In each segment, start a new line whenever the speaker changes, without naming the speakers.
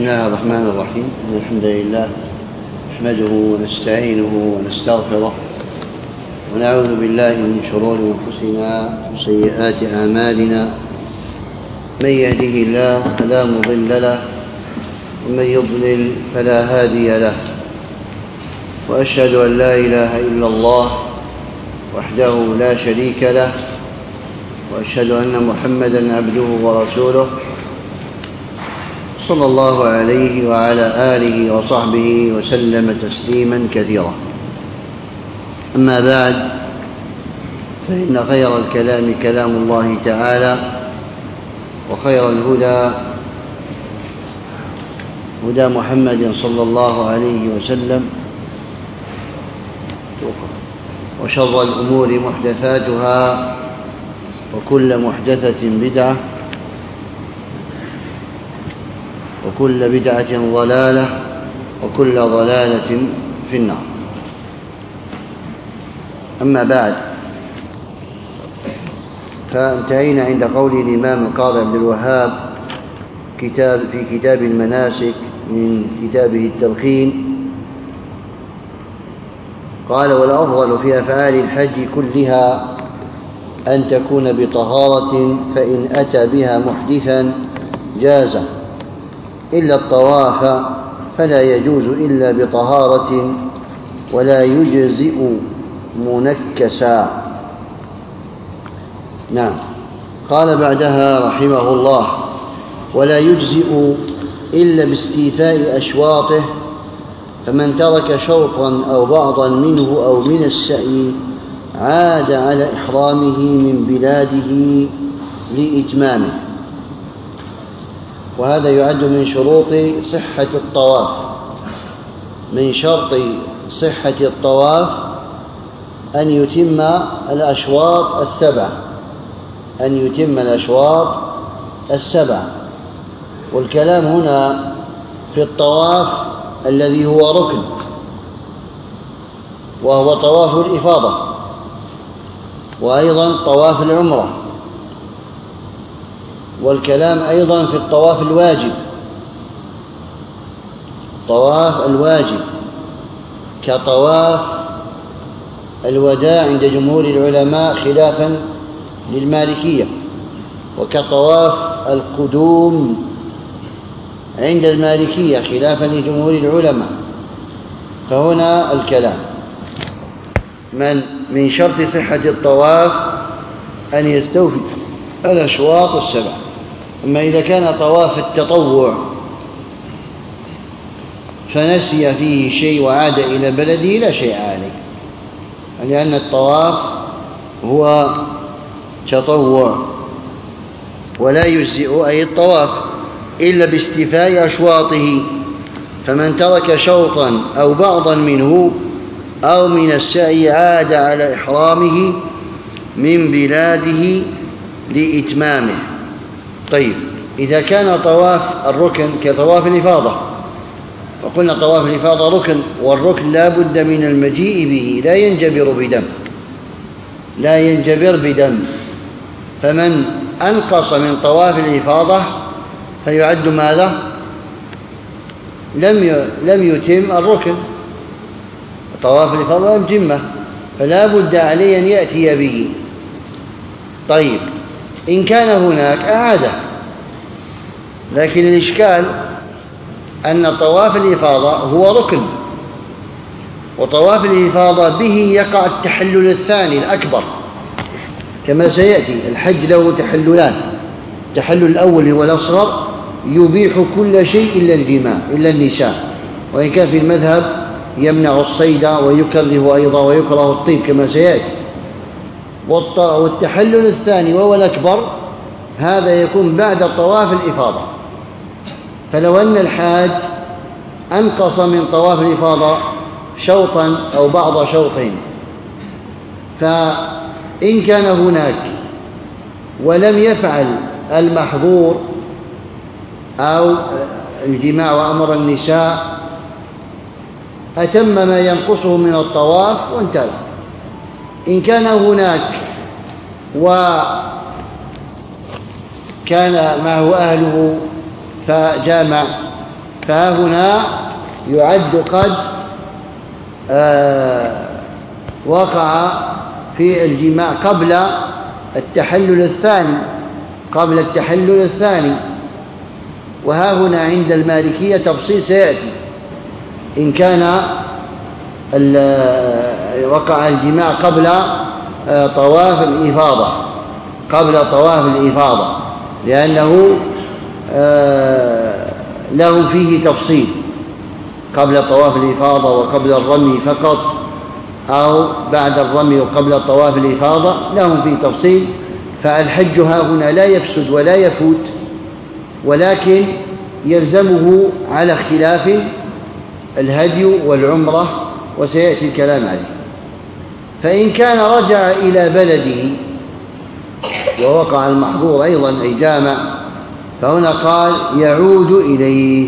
بسم الله الرحمن الرحيم. الحمد لله نحمده ونستعينه ونستغفره ونعوذ بالله من شرور أنفسنا وسيئات أعمالنا. من يهده الله فلا مضل له ومن يضلل فلا هادي له، وأشهد أن لا إله إلا الله وحده لا شريك له، وأشهد أن محمدًا عبده ورسوله صلى الله عليه وعلى آله وصحبه وسلم تسليمًا كثيرا. أما بعد، فإن خير الكلام كلام الله تعالى، وخير الهدى هدى محمد صلى الله عليه وسلم، وشر الأمور محدثاتها، وكل محدثة بدعة، وكل بدعة ضلالة، وكل ضلالة في النار. أما بعد، فانتهينا عند قول الإمام القاضي عبد الوهاب في كتاب المناسك من كتابه التلقين، قال: والأفضل في أفعال الحج كلها أن تكون بطهارة، فإن أتى بها محدثا جاز، إلا الطواف فلا يجوز إلا بطهارة، ولا يجزئ منكسا. نعم. قال بعدها رحمه الله: ولا يجزئ إلا باستيفاء أشواطه، فمن ترك شوطا أو بعضا منه أو من السعي عاد على إحرامه من بلاده لإتمامه. وهذا يعد من شروط صحة الطواف. من شرط صحة الطواف أن يتم الأشواط السبع. والكلام هنا في الطواف الذي هو ركن، وهو طواف الإفاضة، وأيضا طواف العمرة، والكلام أيضا في الطواف الواجب كطواف الوداع عند جمهور العلماء خلافا للمالكية، وكطواف القدوم عند المالكية خلافا لجمهور العلماء. فهنا الكلام من شرط صحة الطواف أن يستوفي الأشواط السبع. أما إذا كان طواف التطوع فنسي فيه شيء وعاد إلى بلده لا شيء عليه، لأن الطواف هو تطوع. ولا يجزئ أي الطواف إلا باستيفاء أشواطه، فمن ترك شوطا أو بعضا منه أو من السعي عاد على إحرامه من بلاده لإتمامه. طيب، إذا كان طواف الركن كطواف الإفاضة، وقلنا طواف الإفاضة ركن، والركن لا بد من المجيء به، لا ينجبر بدم. فمن أنقص من طواف الإفاضة فيعد ماذا؟ لم يتم الركن. طواف الإفاضة لم يتمه، فلا بد عليه أن يأتي به. طيب، إن كان هناك أعاده، لكن الإشكال أن طواف الإفاضة هو ركن، وطواف الإفاضة به يقع التحلل الثاني الأكبر كما سيأتي. الحج له تحللان: التحلل الأول هو الأصغر، يبيح كل شيء إلا الجماع، إلا النساء، وإن كان في المذهب يمنع الصيد ويكره أيضا ويكره الطيب كما سيأتي. والتحلل الثاني وهو الأكبر، هذا يكون بعد طواف الإفاضة. فلو أن الحاج أنقص من طواف الإفاضة شوطا أو بعض شوطين، فإن كان هناك ولم يفعل المحظور أو الجماع وأمر النساء، أتم ما ينقصه من الطواف وانتهى. إن كان هناك وكان معه أهله فجامع فهنا يعد قد وقع في الجماع قبل التحلل الثاني. وها هنا عند المالكية تفصيل سيأتي. إن كان وقع الجماع قبل طواف الإفاضة لأنه له فيه تفصيل قبل طواف الإفاضة وقبل الرمي فقط، أو بعد الرمي وقبل طواف الإفاضة، لهم فيه تفصيل. فالحج ها هنا لا يفسد ولا يفوت، ولكن يلزمه على اختلاف الهدي والعمرة، وسيأتي الكلام عليه. فإن كان رجع إلى بلده ووقع المحظور أيضا أي جامع، فهنا قال يعود إليه،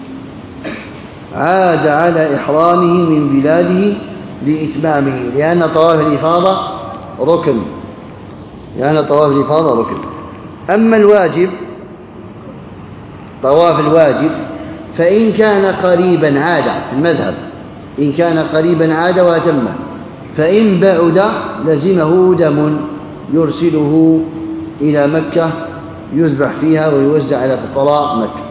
عاد على إحرامه من بلاده لإتمامه، لأن طواف الإفاضة ركن. أما الواجب، طواف الواجب، فإن كان قريبا عاد في المذهب، إن كان قريبا عاد وأتمه، فإن بعد لزمه دم يرسله إلى مكة يذبح فيها ويوزع على فقراء مكة.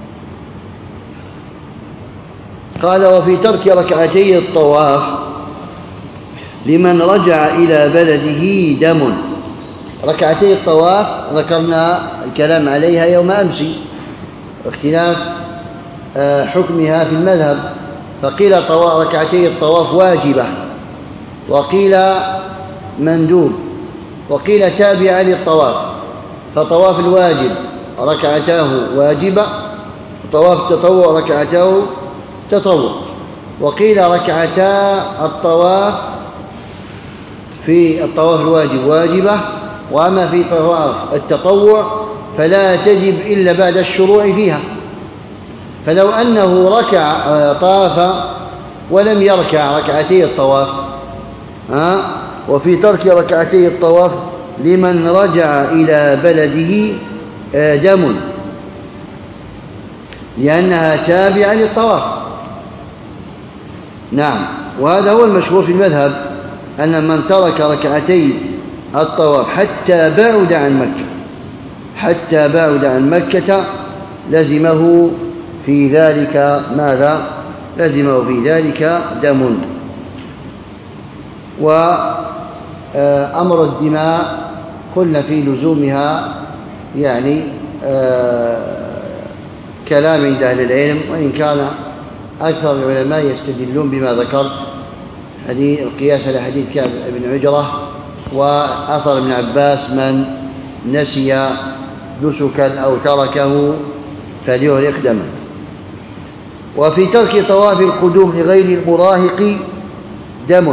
قال وفي ترك ركعتي الطواف لمن رجع إلى بلده دم. ركعتي الطواف ذكرنا الكلام عليها يوم أمس، اختلاف حكمها في المذهب، فقيل ركعتي الطواف واجبة، وقيل مندوب، وقيل تابعة للطواف. فطواف الواجب ركعتاه واجبة، وطواف التطوع ركعتاه تطوع. وقيل ركعتا الطواف في الطواف الواجب واجبة، وأما في طواف التطوع فلا تجب إلا بعد الشروع فيها. فلو أنه طاف ولم يركع ركعتي الطواف، وفي ترك ركعتي الطواف لمن رجع إلى بلده دم، لأنها تابعة للطواف. نعم، وهذا هو المشهور في المذهب، أن من ترك ركعتي الطواف حتى بعد عن مكة لزمه في ذلك ماذا؟ لزمه في ذلك دم. وأمر الدماء قلنا في لزومها يعني كلام عند أهل العلم، وإن كان أكثر العلماء يستدلون بما ذكرت، القياس على حديث كعب بن عجرة وأثر ابن عباس من نسي نسكا أو تركه فليهرق دما. وفي ترك طواف القدوم لغير المراهق دم،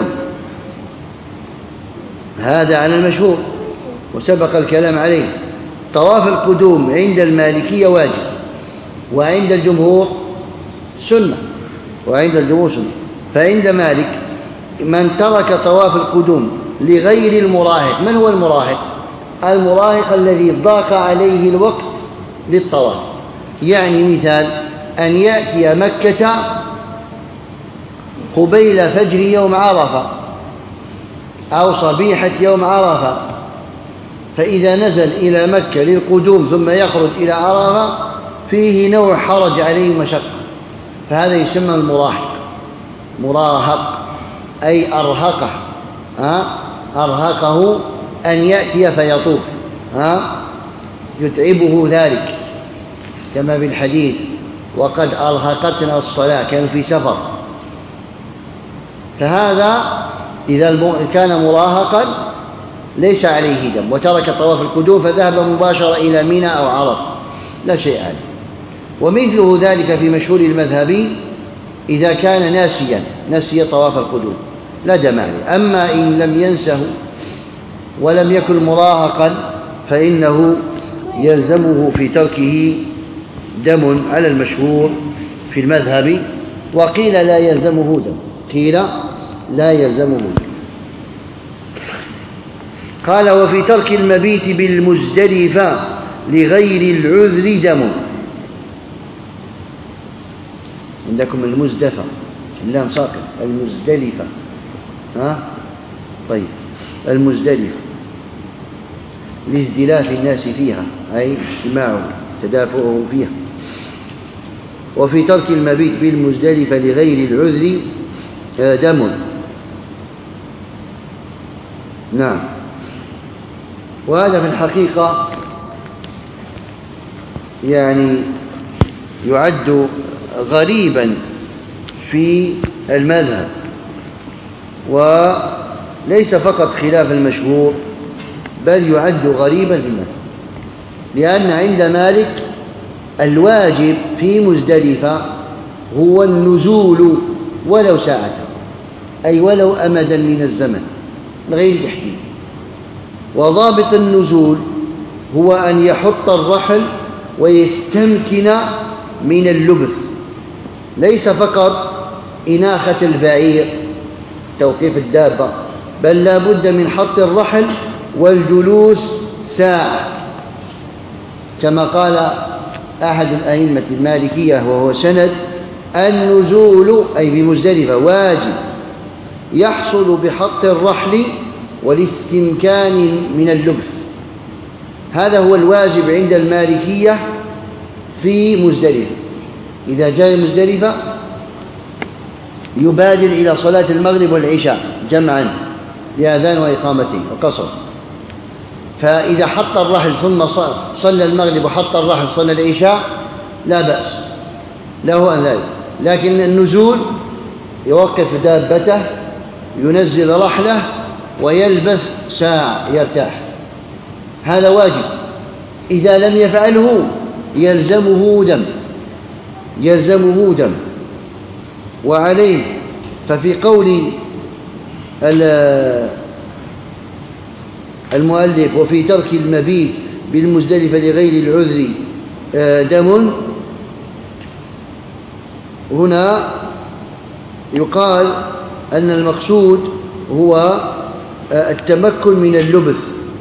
هذا على المشهور وسبق الكلام عليه. طواف القدوم عند المالكية واجب، وعند الجمهور سنة، فعند مالك من ترك طواف القدوم لغير المراهق. من هو المراهق؟ المراهق الذي ضاق عليه الوقت للطواف. يعني مثال أن يأتي مكة قبيل فجر يوم عرفة أو صبيحة يوم عرفة، فإذا نزل إلى مكة للقدوم ثم يخرج إلى عرفة فيه نوع حرج عليه مشقة، فهذا يسمى مراهق، أي أرهقه أن يأتي فيطوف، يتعبه ذلك، كما في الحديث وقد أرهقتنا الصلاة، كانوا في سفر. فهذا إذا كان مراهقا ليس عليه دم، وترك طواف القدوم فذهب مباشرة إلى منى أو عرفة لا شيء عليه. ومثله ذلك في مشهور المذهب إذا كان نسي طواف القدوم لا دم عليه. أما إن لم ينسه ولم يكن مراهقا فإنه يلزمه في تركه دم على المشهور في المذهب. وقيل لا يلزمه دم، قال وفي ترك المبيت بالمزدلفة لغير العذر دم. عندكم المزدفة، اللام ساقط، المزدلفة. طيب، المزدلفة لازدلاف الناس فيها، أي اجتماعهم تدافعه فيها. وفي ترك المبيت بالمزدلفة لغير العذر دم. نعم. وهذا في الحقيقة يعني يعد غريبا في المذهب، وليس فقط خلاف المشهور، بل يعد غريبا في المذهب، لأن عند مالك الواجب في مزدلفة هو النزول ولو ساعة، أي ولو أمدا من الزمن من غير تحديد. وضابط النزول هو أن يحط الرحل ويستمكن من اللبث، ليس فقط إناخة البعير توقيف الدابة، بل لا بد من حط الرحل والجلوس ساعة، كما قال أحد الأئمة المالكية وهو سند: النزول أي بمزدلفة واجب يحصل بحط الرحل والاستمكان من اللبث. هذا هو الواجب عند المالكية في مزدلفة. إذا جاء مزدلفة يبادر إلى صلاة المغرب والعشاء جمعا بأذان وإقامتين وقصر. فإذا حط الرحل ثم صلى المغرب وحط الرحل صلى العشاء لا بأس له أن ذلك، لكن النزول يوقف دابته، ينزل رحله ويلبث ساعة يرتاح، هذا واجب. إذا لم يفعله يلزمه دم. وعليه ففي قول المؤلف: وفي ترك المبيت بالمزدلفة لغير العذر دم، هنا يقال أن المقصود هو التمكن من اللبث،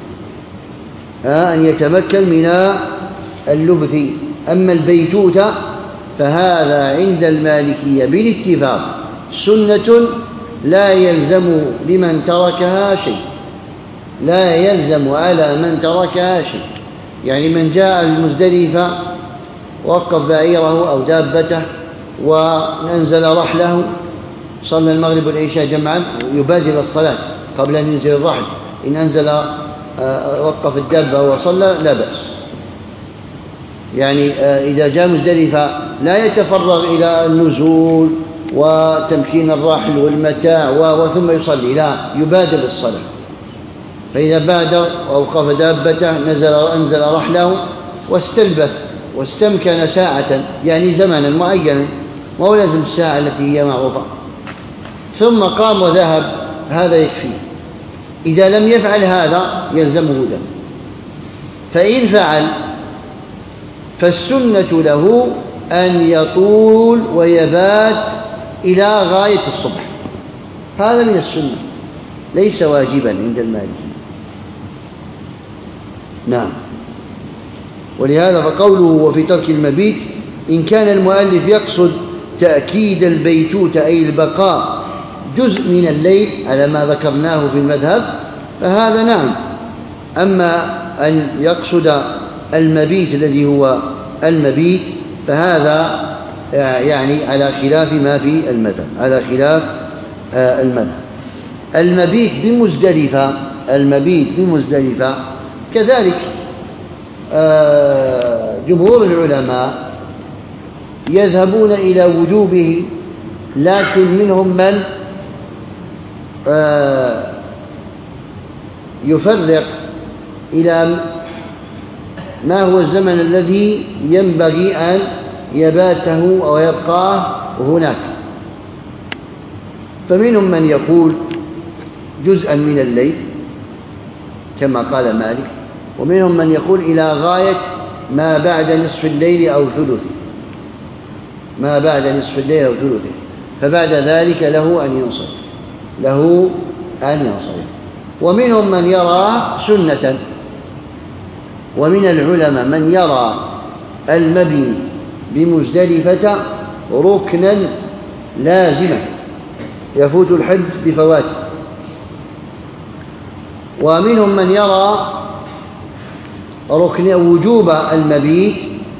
أن يتمكن من اللبث. أما البيتوتة فهذا عند المالكية بالاتفاق سنة لا يلزم لمن تركها شيء، لا يلزم على من تركها شيء. يعني من جاء المزدلفة وقف بعيره أو دابته وأنزل رحله، صلى المغرب والعشاء جمعا، يبادر الصلاة قبل أن ينزل الرحل. إن أنزل وقف الدابة وصلى لا بأس. يعني إذا جاء مزدلفة لا يتفرغ إلى النزول وتمكين الراحل والمتاع وثم يصلي، لا، يبادر الصلاة. فإذا بادر وأوقف دابته أنزل رحله واستلبث واستمكن ساعة، يعني زمنا معينا، ما هو لازم الساعة التي هي معروفة، ثم قام وذهب، هذا يكفي. إذا لم يفعل هذا يلزمه دم. فإن فعل فالسنة له أن يطول ويبات إلى غاية الصبح، هذا من السنة، ليس واجبا عند المالكية. نعم. ولهذا فقوله: وفي ترك المبيت، إن كان المؤلف يقصد تأكيد البيتوت أي البقاء جزء من الليل على ما ذكرناه في المذهب فهذا نعم. أما أن يقصد المبيت الذي هو المبيت فهذا يعني على خلاف ما في المذهب، على خلاف المذهب. المبيت بمزدلفة كذلك جمهور العلماء يذهبون إلى وجوبه، لكن منهم من يفرق إلى ما هو الزمن الذي ينبغي أن يباته أو يبقاه هناك. فمنهم من يقول جزءا من الليل كما قال مالك، ومنهم من يقول إلى غاية ما بعد نصف الليل أو ثلثه، ما بعد نصف الليل أو ثلثه، فبعد ذلك له أن ينصرف. ومنهم من يرى سنة، ومن العلماء من يرى المبيت بمزدلفة ركنا لازما يفوت الحج بفواته. ومنهم من يرى وجوب المبيت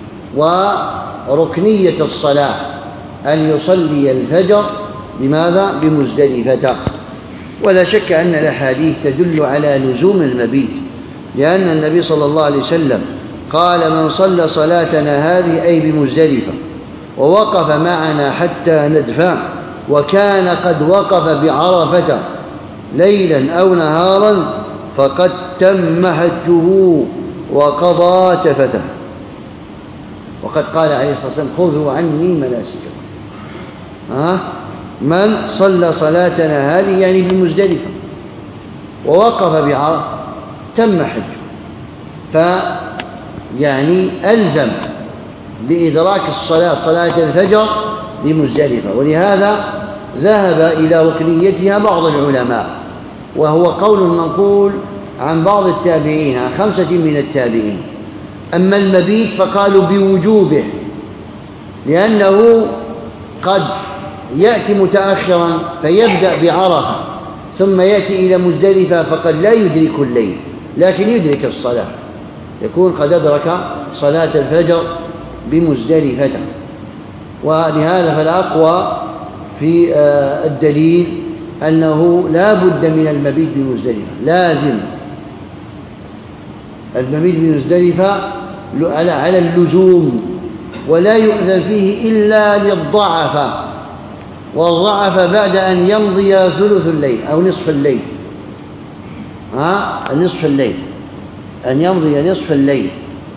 وركنية الصلاة، أن يصلي الفجر بماذا؟ بمزدلفة. ولا شك أن الأحاديث تدل على لزوم المبيت، لأن النبي صلى الله عليه وسلم قال: من صلى صلاتنا هذه أي بمزدلفة ووقف معنا حتى ندفع وكان قد وقف بعرفة ليلا أو نهارا فقد تم حجه وقضى تفته. وقد قال عليه الصلاة والسلام: خذوا عني مناسككم. من صلى صلاتنا هذه يعني بمزدلفة ووقف بعرفة تم حجه، فيعني ألزم بإدراك الصلاة، صلاة الفجر بمزدلفة. ولهذا ذهب إلى ركنيتها بعض العلماء، وهو قول منقول عن بعض التابعين، عن 5 من التابعين. أما المبيت فقالوا بوجوبه، لأنه قد يأتي متأخرا فيبدأ بعرفة ثم يأتي إلى مزدلفة، فقد لا يدرك الليل لكن يدرك الصلاة، يكون قد أدرك صلاة الفجر بمزدلفة. ولهذا فالأقوى في الدليل أنه لا بد من المبيت بمزدلفة، لازم المبيت بمزدلفة على اللزوم، ولا يؤذن فيه إلا للضعف، والضعف بعد أن يمضي ثلث الليل أو نصف الليل، نصف الليل، أن يمضي نصف الليل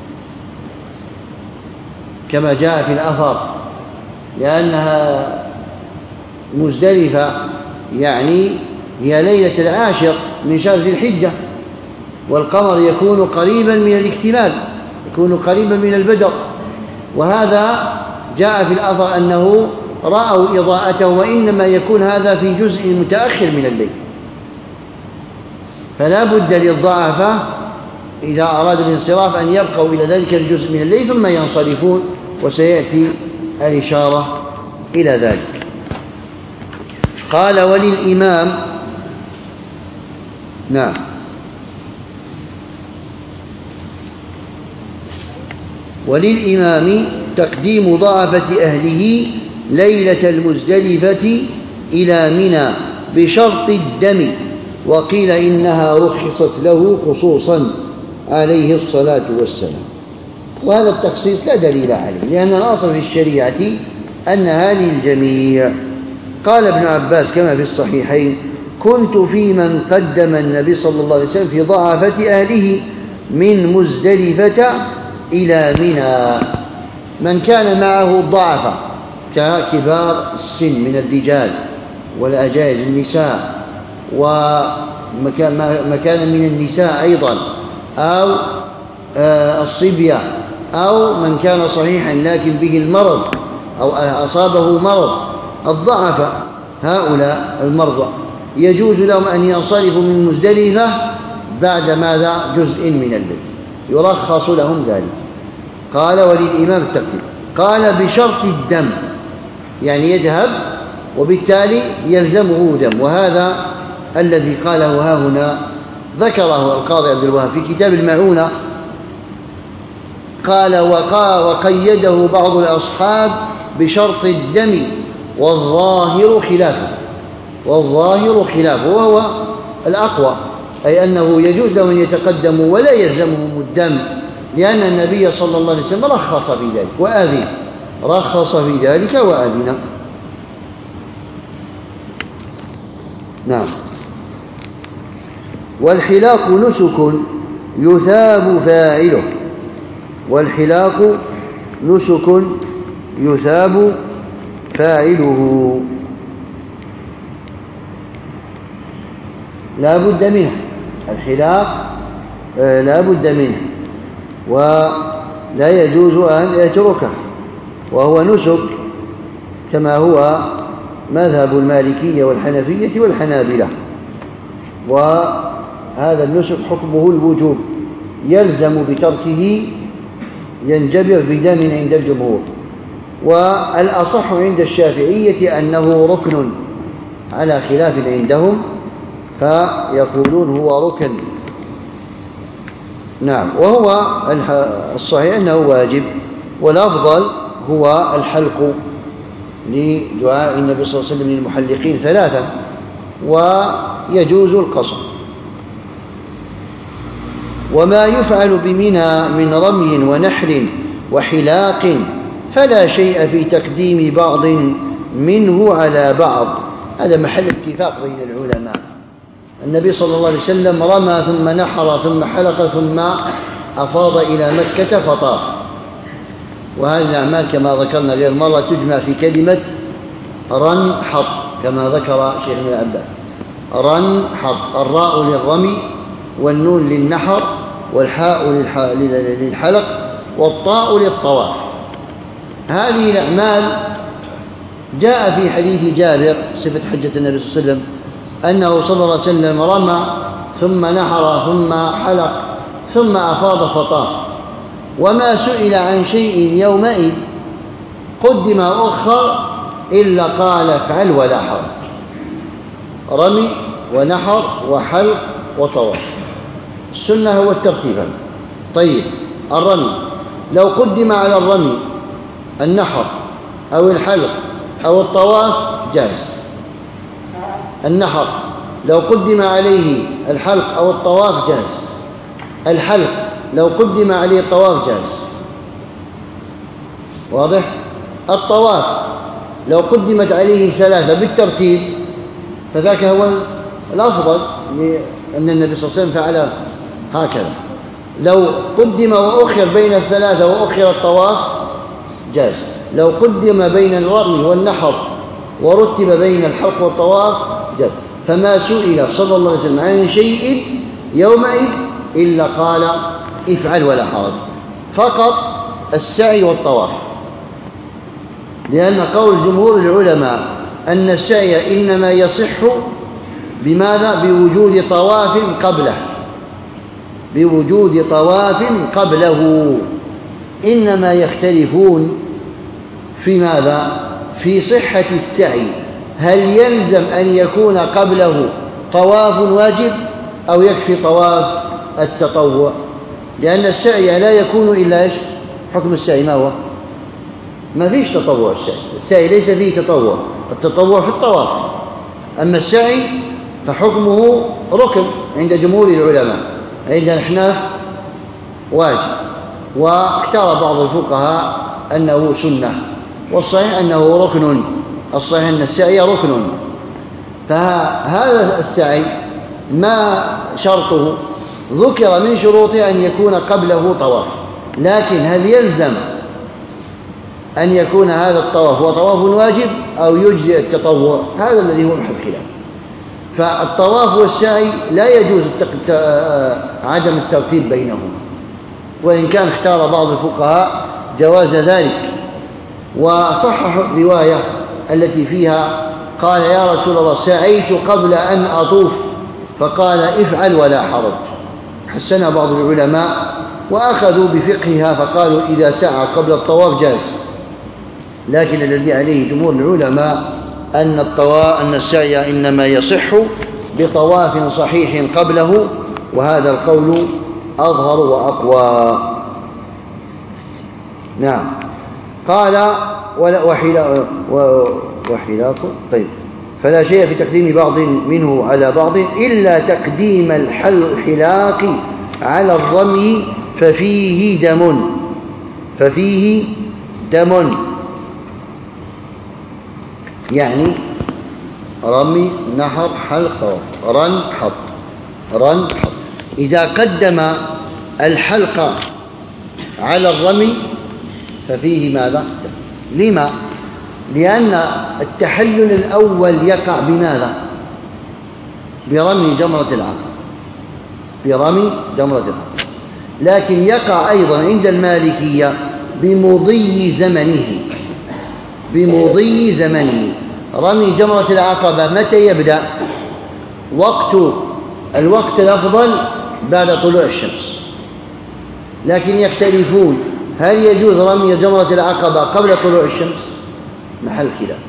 كما جاء في الأثر، لأنها مزدلفة يعني هي ليلة العاشر من شهر ذي الحجة، والقمر يكون قريبا من الاكتمال، يكون قريبا من البدر. وهذا جاء في الأثر أنه رأوا إضاءته، وإنما يكون هذا في جزء متأخر من الليل، فلا بد للضعفاء إذا أرادوا الانصراف أن يبقوا إلى ذلك الجزء من الليل ثم ينصرفون، وسيأتي الإشارة إلى ذلك. قال: وللإمام، نعم، وللإمام تقديم ضعفة أهله ليلة المزدلفة إلى منى بشرط الدم، وقيل إنها رخصت له خصوصا عليه الصلاة والسلام. وهذا التخصيص لا دليل عليه، لأن الأصل في الشريعة أنها للجميع. قال ابن عباس كما في الصحيحين: كنت في من قدم النبي صلى الله عليه وسلم في ضعفة أهله من مزدلفة إلى منى، من كان معه ضعفة ككبار السن من الرجال والأجائز النساء، ومكان من النساء أيضا، أو الصبية، أو من كان صحيحا لكن به المرض أو أصابه مرض، الضعف هؤلاء المرضى يجوز لهم أن ينصرفوا من مزدلفة بعد ماذا؟ جزء من الليل، يرخص لهم ذلك. قال: وللإمام التقديم. قال: بشرط الدم، يعني يذهب وبالتالي يلزمه دم، وهذا الذي قاله ها هنا ذكره القاضي عبد الوهاب في كتاب المعونة. قال: وقيده بعض الأصحاب بشرط الدم والظاهر خلافه، والظاهر خلافه وهو الأقوى، أي أنه يجوز له أن يتقدموا ولا يلزمهم الدم، لأن النبي صلى الله عليه وسلم رخص في ذلك وأذن، رخص في ذلك وأذن. نعم. والحلاق نسك يثاب فاعله، والحلاق نسك يثاب فاعله، لا بد منه، الحلاق لا بد منه ولا يجوز أن يتركه، وهو نسك كما هو مذهب المالكية والحنفية والحنابلة. وهذا النسك حكمه الوجوب، يلزم بتركه، ينجبر بدم عند الجمهور، والأصح عند الشافعية أنه ركن على خلاف عندهم، فيقولون هو ركن. نعم. وهو الصحيح أنه واجب، والأفضل هو الحلق لدعاء النبي صلى الله عليه وسلم للمحلقين 3، ويجوز القصر. وما يفعل بمنى من رمي ونحر وحلاق فلا شيء في تقديم بعض منه على بعض. هذا محل اتفاق بين العلماء. النبي صلى الله عليه وسلم رمى ثم نحر ثم حلق ثم أفاض إلى مكة فطاف. وهذه الأعمال كما ذكرنا غير مرة تجمع في كلمة رنحط كما ذكر شيخنا العباد. رنحط، الراء للرمي والنون للنحر والحاء للحلق والطاء للطواف. هذه الأعمال جاء في حديث جابر صفة حجة النبي صلى الله عليه وسلم أنه صلى الله عليه وسلم رمى ثم نحر ثم حلق ثم أفاض فطاف، وما سئل عن شيء يومئذ قدم أخر إلا قال افعل ولا حرج. رمي ونحر وحلق وطواف. السنة هو الترتيب. طيب، الرمي لو قدم على الرمي النحر أو الحلق أو الطواف جائز. النحر لو قدم عليه الحلق أو الطواف جائز. الحلق لو قدم عليه الطواف جائز. واضح؟ الطواف لو قدمت عليه 3 بالترتيب فذاك هو الأفضل، لأن النبي صلى الله عليه وسلم فعل هكذا. لو قدم وأخر بين 3 وأخر الطواف جائز. لو قدم بين الرمي والنحر ورتب بين الحلق والطواف جائز. فما سئل صلى الله عليه وسلم عن شيء يومئذ إلا قال افعل ولا حرج، فقط السعي والطواف. لأن قول جمهور العلماء أن السعي إنما يصح بماذا؟ بوجود طواف قبله. بوجود طواف قبله. إنما يختلفون في ماذا؟ في صحة السعي. هل يلزم أن يكون قبله طواف واجب أو يكفي طواف التطوع؟ لأن السعي لا يكون إلا إيش؟ حكم السعي ما هو؟ ما فيش تطوع. السعي ليس فيه تطوع، التطوع في الطواف. أما السعي فحكمه ركن عند جمهور العلماء، عند الأحناف واجب، واختار بعض الفقهاء أنه سنة، والصحيح أنه ركن. الصحيح أن السعي ركن. فهذا السعي ما شرطه؟ ذكر من شروطه أن يكون قبله طواف، لكن هل يلزم أن يكون هذا الطواف هو طواف واجب أو يجزئ التطوع؟ هذا الذي هو محل خلاف. فالطواف والسعي لا يجوز عدم الترتيب بينهما، وإن كان اختار بعض الفقهاء جواز ذلك، وصحح الرواية التي فيها قال يا رسول الله سعيت قبل أن أطوف، فقال افعل ولا حرج. حسنها بعض العلماء وأخذوا بفقهها فقالوا إذا سعى قبل الطواف جاز. لكن الذي عليه جمهور العلماء أن السعي إنما يصح بطواف صحيح قبله، وهذا القول أظهر وأقوى. نعم. قال وحلاق. طيب، فلا شيء في تقديم بعض منه على بعض إلا تقديم الحلاق على الرمي ففيه دم. يعني رمي نحر حلق طواف. رنحط. إذا قدم الحلق على الرمي ففيه ماذا؟ لما؟ لأن التحلل الأول يقع بماذا؟ برمي جمرة العقبة. لكن يقع أيضا عند المالكية بمضي زمنه. رمي جمرة العقبة متى يبدأ؟ الوقت الأفضل بعد طلوع الشمس، لكن يختلفون هل يجوز رمي جمرة العقبة قبل طلوع الشمس؟ محل خلاف.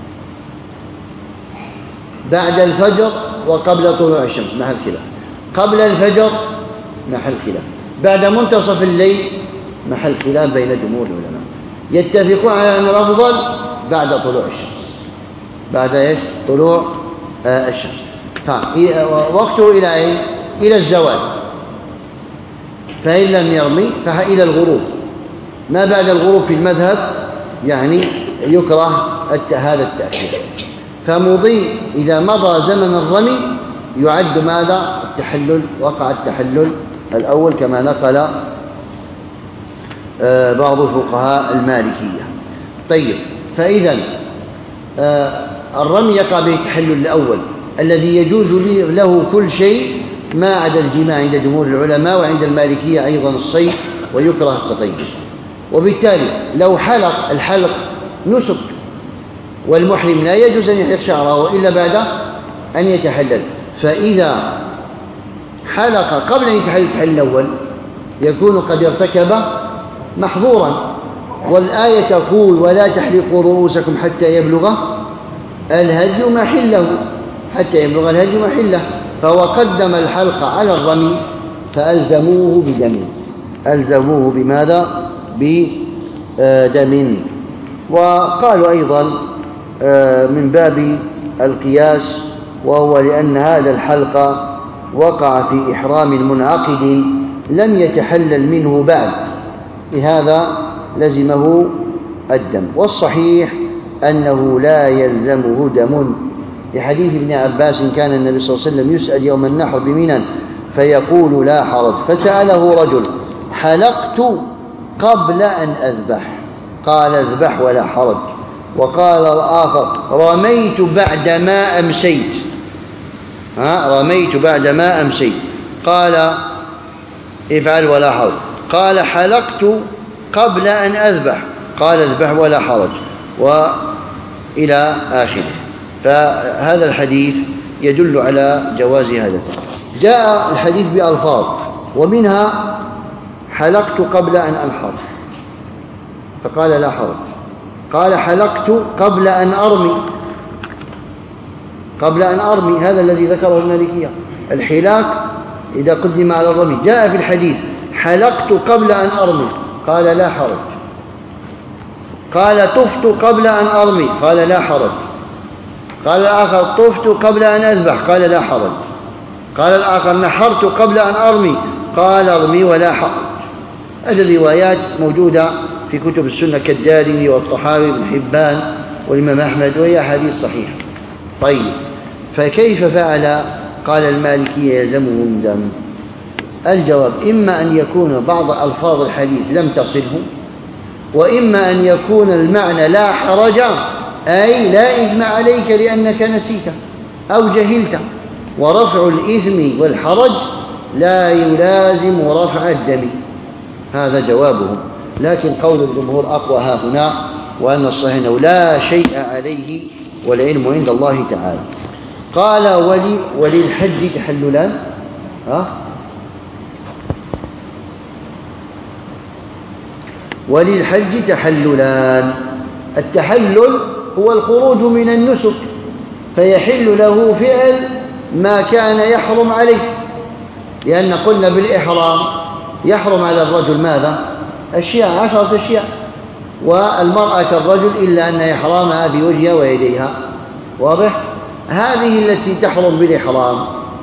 بعد الفجر وقبل طلوع الشمس محل خلاف. قبل الفجر محل خلاف. بعد منتصف الليل محل خلاف بين جمهور العلماء. يتفقون على أن الأفضل بعد طلوع الشمس. بعد إيش؟ طلوع الشمس. وقته إلى أين؟ إلى الزوال. فإن لم يرمي فإلى الغروب. ما بعد الغروب في المذهب يعني يكره هذا التأخير. فمضي إذا مضى زمن الرمي يعد ماذا؟ التحلل. وقع التحلل الأول كما نقل بعض الفقهاء المالكية. طيب، فإذا الرمي يقع به التحلل الأول الذي يجوز له كل شيء ما عدا الجماع عند جمهور العلماء، وعند المالكية أيضا الصيد، ويكره التطيب. وبالتالي لو حلق، الحلق نسك، والمحرم لا يجوز أن يحلق شعره إلا بعد أن يتحلل. فإذا حلق قبل أن يتحلل التحلل الأول يكون قد ارتكب محظورا. والآية تقول: ولا تحلقوا رؤوسكم حتى يبلغ الهدي محله. حتى يبلغ الهدي محله. فهو قدم الحلق على الرمي فألزموه بدم. ألزموه بماذا؟ بدم. وقالوا أيضا من باب القياس، وهو لأن هذا الحلق وقع في إحرام منعقد لم يتحلل منه بعد، لهذا لزمه الدم. والصحيح أنه لا يلزمه دم، لحديث ابن عباس: كان النبي صلى الله عليه وسلم يسأل يوم النحر بمنى فيقول: لا حرج. فسأله رجل: حلقت قبل أن أذبح، قال: اذبح ولا حرج. وقال الآخر: رميت بعدما أمسيت، رميت بعدما أمسيت، قال: افعل ولا حرج. قال: حلقت قبل أن أذبح، قال: اذبح ولا حرج، وإلى آخره. فهذا الحديث يدل على جواز هذا. جاء الحديث بألفاظ، ومنها: حلقت قبل أن أنحر فقال: لا حرج. قال: حلقت قبل أن أرمي، قبل أن أرمي، هذا الذي ذكره المالكية، الحلاق إذا قدم على الرمي. جاء في الحديث: حلقت قبل أن أرمي، قال: لا حرج. قال: طفت قبل أن أرمي، قال: لا حرج. قال الآخر: طفت قبل أن أذبح، قال: لا حرج. قال الآخر: نحرت قبل أن أرمي، قال: ارمي ولا حرج. هذه الروايات موجودة في كتب السنة كالدارمي والطحاوي بن حبان والإمام أحمد، وهي أحاديث صحيحة. طيب، فكيف فعل؟ قال المالكية: يلزمه من دم. الجواب: إما أن يكون بعض ألفاظ الحديث لم تصله، وإما أن يكون المعنى لا حرج، أي لا إثم عليك لأنك نسيت أو جهلت، ورفع الإثم والحرج لا يلازم رفع الدم. هذا جوابه. لكن قول الجمهور أقوى ها هنا، وأن الصحيح أنه لا شيء عليه والعلم عند الله تعالى. قال: وللحج تحللان. وللحج تحللان. التحلل هو الخروج من النسك، فيحل له فعل ما كان يحرم عليه، لأن قلنا بالإحرام يحرم على الرجل ماذا؟ أشياء، 10 أشياء، والمرأة كالرجل إلا أن إحرامها بوجهها ويديها. واضح؟ هذه التي تحرم بالإحرام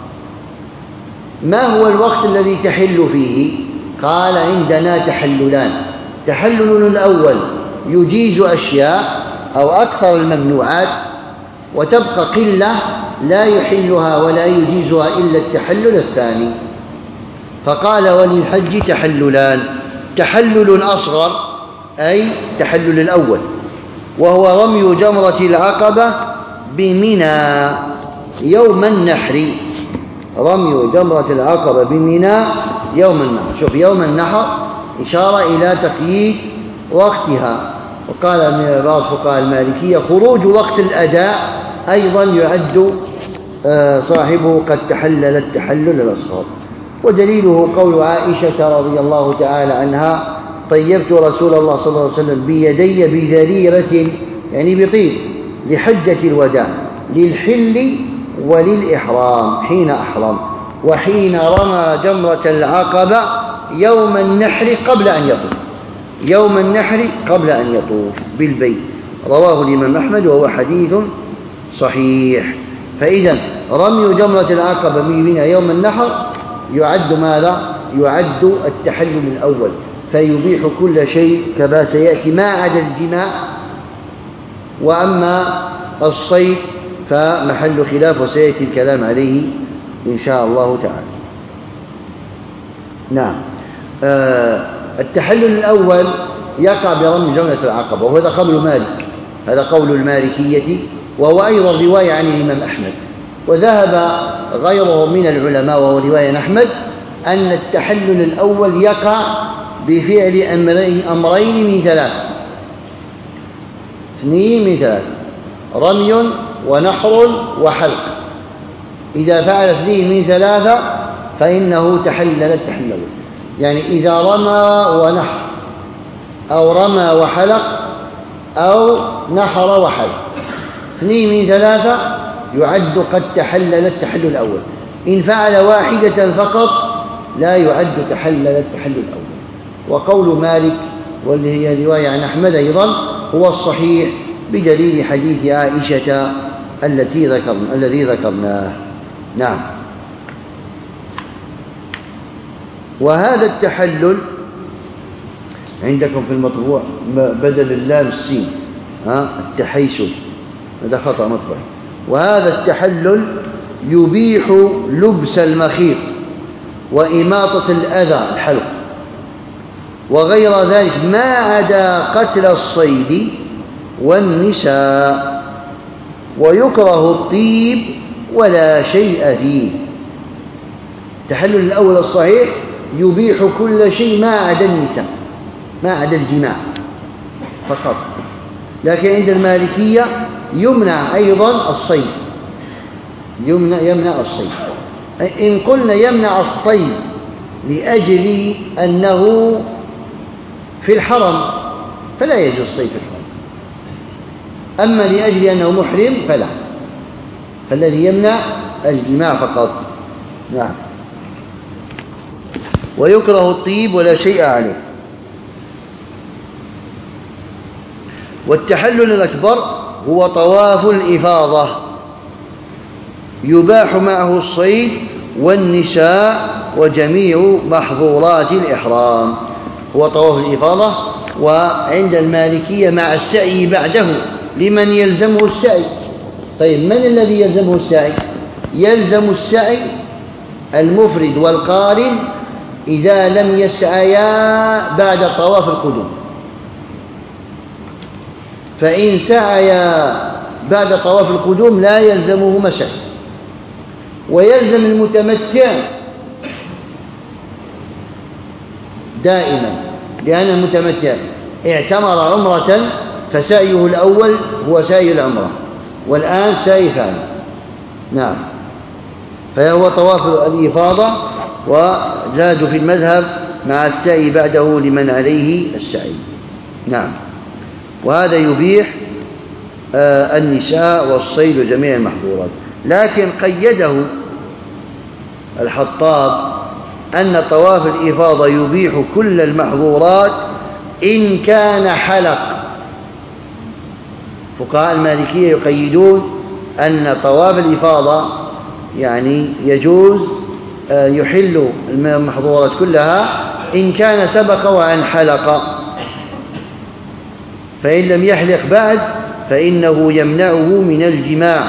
ما هو الوقت الذي تحل فيه؟ قال: عندنا تحللان. تحلل الأول يجيز أشياء أو أكثر الممنوعات، وتبقى قلة لا يحلها ولا يجيزها إلا التحلل الثاني. فقال: وللحج تحللان. تحلل أصغر أي تحلل الأول، وهو رمي جمرة العقبة بمنى يوم النحر. رمي جمرة العقبة بمنى يوم النحر. شوف، يوم النحر إشارة إلى تقييد وقتها. وقال من بعض فقهاء المالكية: خروج وقت الأداء أيضا يعد صاحبه قد تحلل التحلل الأصغر. ودليله قول عائشة رضي الله تعالى عنها: طيبت رسول الله صلى الله عليه وسلم بيدي بذريرة يعني بطيب لحجة الوداع للحل وللإحرام حين أحرم وحين رمى جمرة العقبة يوم النحر قبل أن يطوف يوم النحر قبل أن يطوف بالبيت. رواه الإمام أحمد وهو حديث صحيح. فإذا رمي جمرة العقبة من منى يوم النحر يعد ماذا؟ يعد التحلل الأول، فيبيح كل شيء كما سيأتي ما عدا الجماع. وأما الصيد فمحل خلاف وسيأتي الكلام عليه إن شاء الله تعالى. نعم. التحلل الأول يقع برمي جمرة العقبة، وهذا قول مالك، هذا قول المالكية، وهو أيضا رواية عن الإمام أحمد. وذهب غيره من العلماء وهو رواية عن أحمد أن التحلل الأول يقع بفعل أمرين من ثلاث، اثنين من ثلاث، رمي ونحر وحلق. إذا فعل اثنين من ثلاثة فإنه تحلل التحلل، يعني إذا رمى ونحر أو رمى وحلق أو نحر وحلق، اثنين من ثلاثة يعد قد تحلل التحلل الأول. إن فعل واحدة فقط لا يعد تحلل التحلل الأول. وقول مالك واللي هي رواية عن أحمد أيضا هو الصحيح بدليل حديث عائشة الذي ذكرناه. نعم. وهذا التحلل عندكم في المطبوع بدل اللام السين التحيسل، هذا خطأ مطبعي. وهذا التحلل يبيح لبس المخيط وإماطة الأذى الحلق وغير ذلك ما عدا قتل الصيد والنساء، ويكره الطيب ولا شيء فيه. التحلل الأول الصحيح يبيح كل شيء ما عدا النساء، ما عدا الجماع فقط. لكن عند المالكية يمنع أيضا الصيد، يمنع الصيد. إن قلنا يمنع الصيد لأجل أنه في الحرم فلا يجوز الصيد في الحرم، أما لأجل أنه محرم فلا، فالذي يمنع الجماع فقط. نعم. ويكره الطيب ولا شيء عليه. والتحلل الأكبر هو طواف الإفاضة، يباح معه الصيد والنساء وجميع محظورات الإحرام، هو طواف الإفاضة. وعند المالكية مع السعي بعده لمن يلزمه السعي. طيب من الذي يلزمه السعي؟ يلزم السعي المفرد والقارن إذا لم يسعيا بعد طواف القدوم، فإن سعيا بعد طواف القدوم لا يلزمه سعي. ويلزم المتمتع دائما، لأن المتمتع اعتمر عمرة فسعيه الأول هو سعي العمرة والآن سعي ثاني. نعم. فهو طواف الإفاضة، وزاد في المذهب مع السعي بعده لمن عليه السعي. نعم. وهذا يبيح النساء والصيد وجميع المحظورات. لكن قيده الحطاب أن طواف الإفاضة يبيح كل المحظورات إن كان حلق. فقهاء المالكية يقيدون أن طواف الإفاضة يعني يجوز يحل المحظورات كلها إن كان سبق وأن حلق، فإن لم يحلق بعد فإنه يمنعه من الجماع،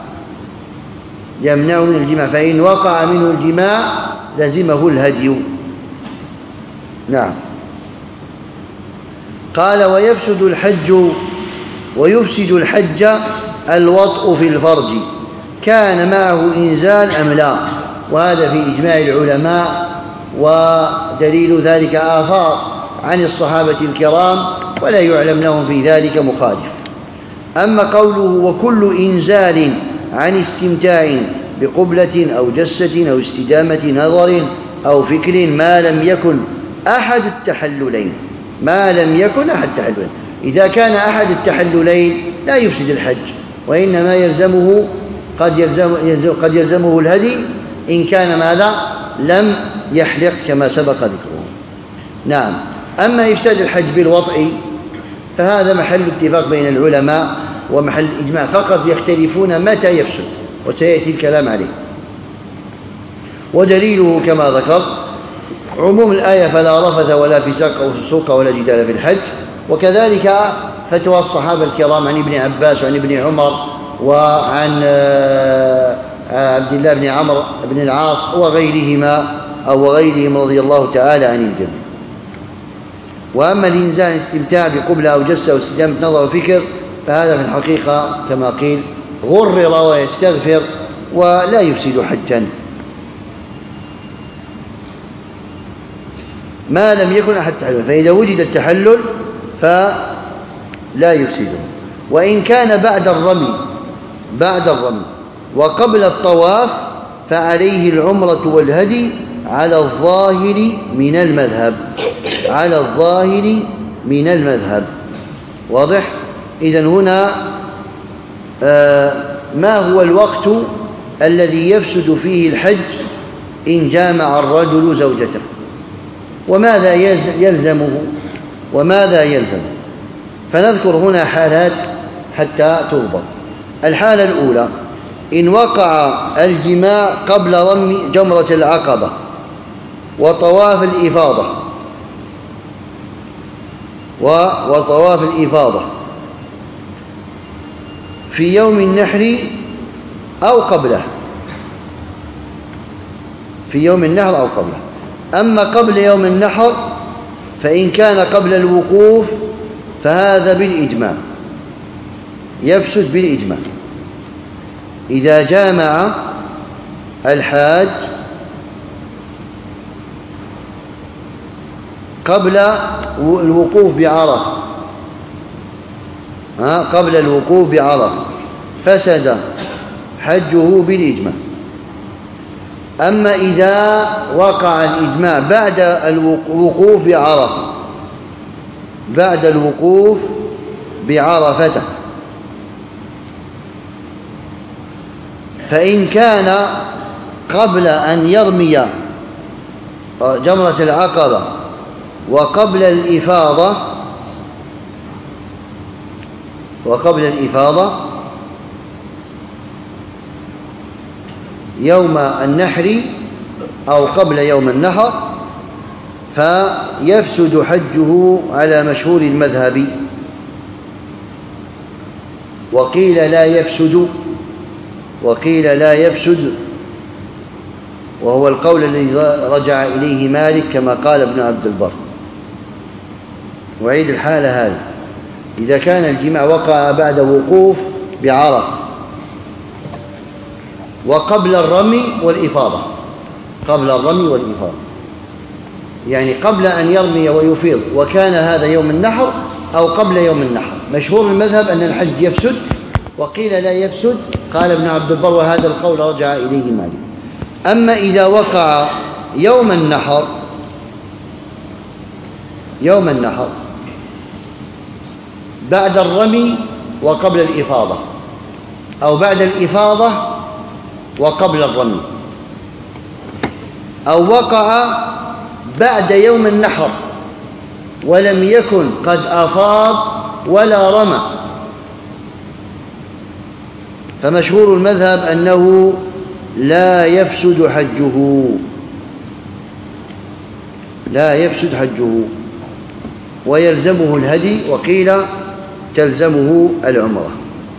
يمنعه من الجماع، فإن وقع منه الجماع لزمه الهدي. نعم. قال ويفسد الحج الوطء في الفرج كان معه إنزال أم لا، وهذا في إجماع العلماء، ودليل ذلك آثار عن الصحابة الكرام ولا يعلم لهم في ذلك مخالف. أما قوله وكل إنزال عن استمتاع بقبلة أو جسة أو استدامة نظر أو فكر ما لم يكن أحد التحللين، ما لم يكن أحد التحللين. إذا كان أحد التحللين لا يفسد الحج، وإنما قد يلزمه الهدي إن كان ماذا لم يحلق كما سبق ذكره. نعم. أما إفساد الحج بالوطء فهذا محل اتفاق بين العلماء ومحل إجماع، فقط يختلفون متى يفسد، وسيأتي الكلام عليه. ودليله كما ذكر عموم الآية فلا رفث ولا فساق أو فسوق ولا جدال في الحج، وكذلك فتوى الصحابة الكرام عن ابن عباس وعن ابن عمر وعن عبد الله بن عمرو بن العاص وغيرهم رضي الله تعالى عن الجميع. وأما الإنزال الاستمتاع بقبلة أو جسة أو استدامة نظر وفكر فهذا في الحقيقة كما قيل غرر ويستغفر ولا يفسد حجا ما لم يكن أحد تحلل، فإذا وجد التحلل فلا يفسده. وإن كان بعد الرمي وقبل الطواف فعليه العمرة والهدي على الظاهر من المذهب. واضح؟ إذن هنا ما هو الوقت الذي يفسد فيه الحج إن جامع الرجل زوجته، وماذا يلزم؟ فنذكر هنا حالات حتى تضبط. الحالة الأولى إن وقع الجماع قبل رمي جمرة العقبة وطواف الإفاضة في يوم النحر أو قبله، أما قبل يوم النحر فإن كان قبل الوقوف فهذا بالإجماع يفسد بالإجماع. إذا جامع الحاج قبل الوقوف بعرفة فسد حجه بالإجماع. أما إذا وقع الإجماع بعد الوقوف بعرفة فإن كان قبل أن يرمي جمرة العقبة وقبل الإفاضة يوم النحر أو قبل يوم النحر فيفسد حجه على مشهور المذهب. وقيل لا يفسد وهو القول الذي رجع إليه مالك كما قال ابن عبد البر. وعيد الحالة هذه إذا كان الجماع وقع بعد وقوف بعرفة وقبل الرمي والإفاضة، يعني قبل أن يرمي ويفيض وكان هذا يوم النحر أو قبل يوم النحر. مشهور المذهب أن الحج يفسد، وقيل لا يفسد قال ابن عبد البر وهذا القول رجع إليه مالك. أما إذا وقع يوم النحر بعد الرمي وقبل الإفاضة أو بعد الإفاضة وقبل الرمي، أو وقع بعد يوم النحر ولم يكن قد أفاض ولا رمى، فمشهور المذهب أنه لا يفسد حجه ويلزمه الهدي، وقيل تلزمه العمرة.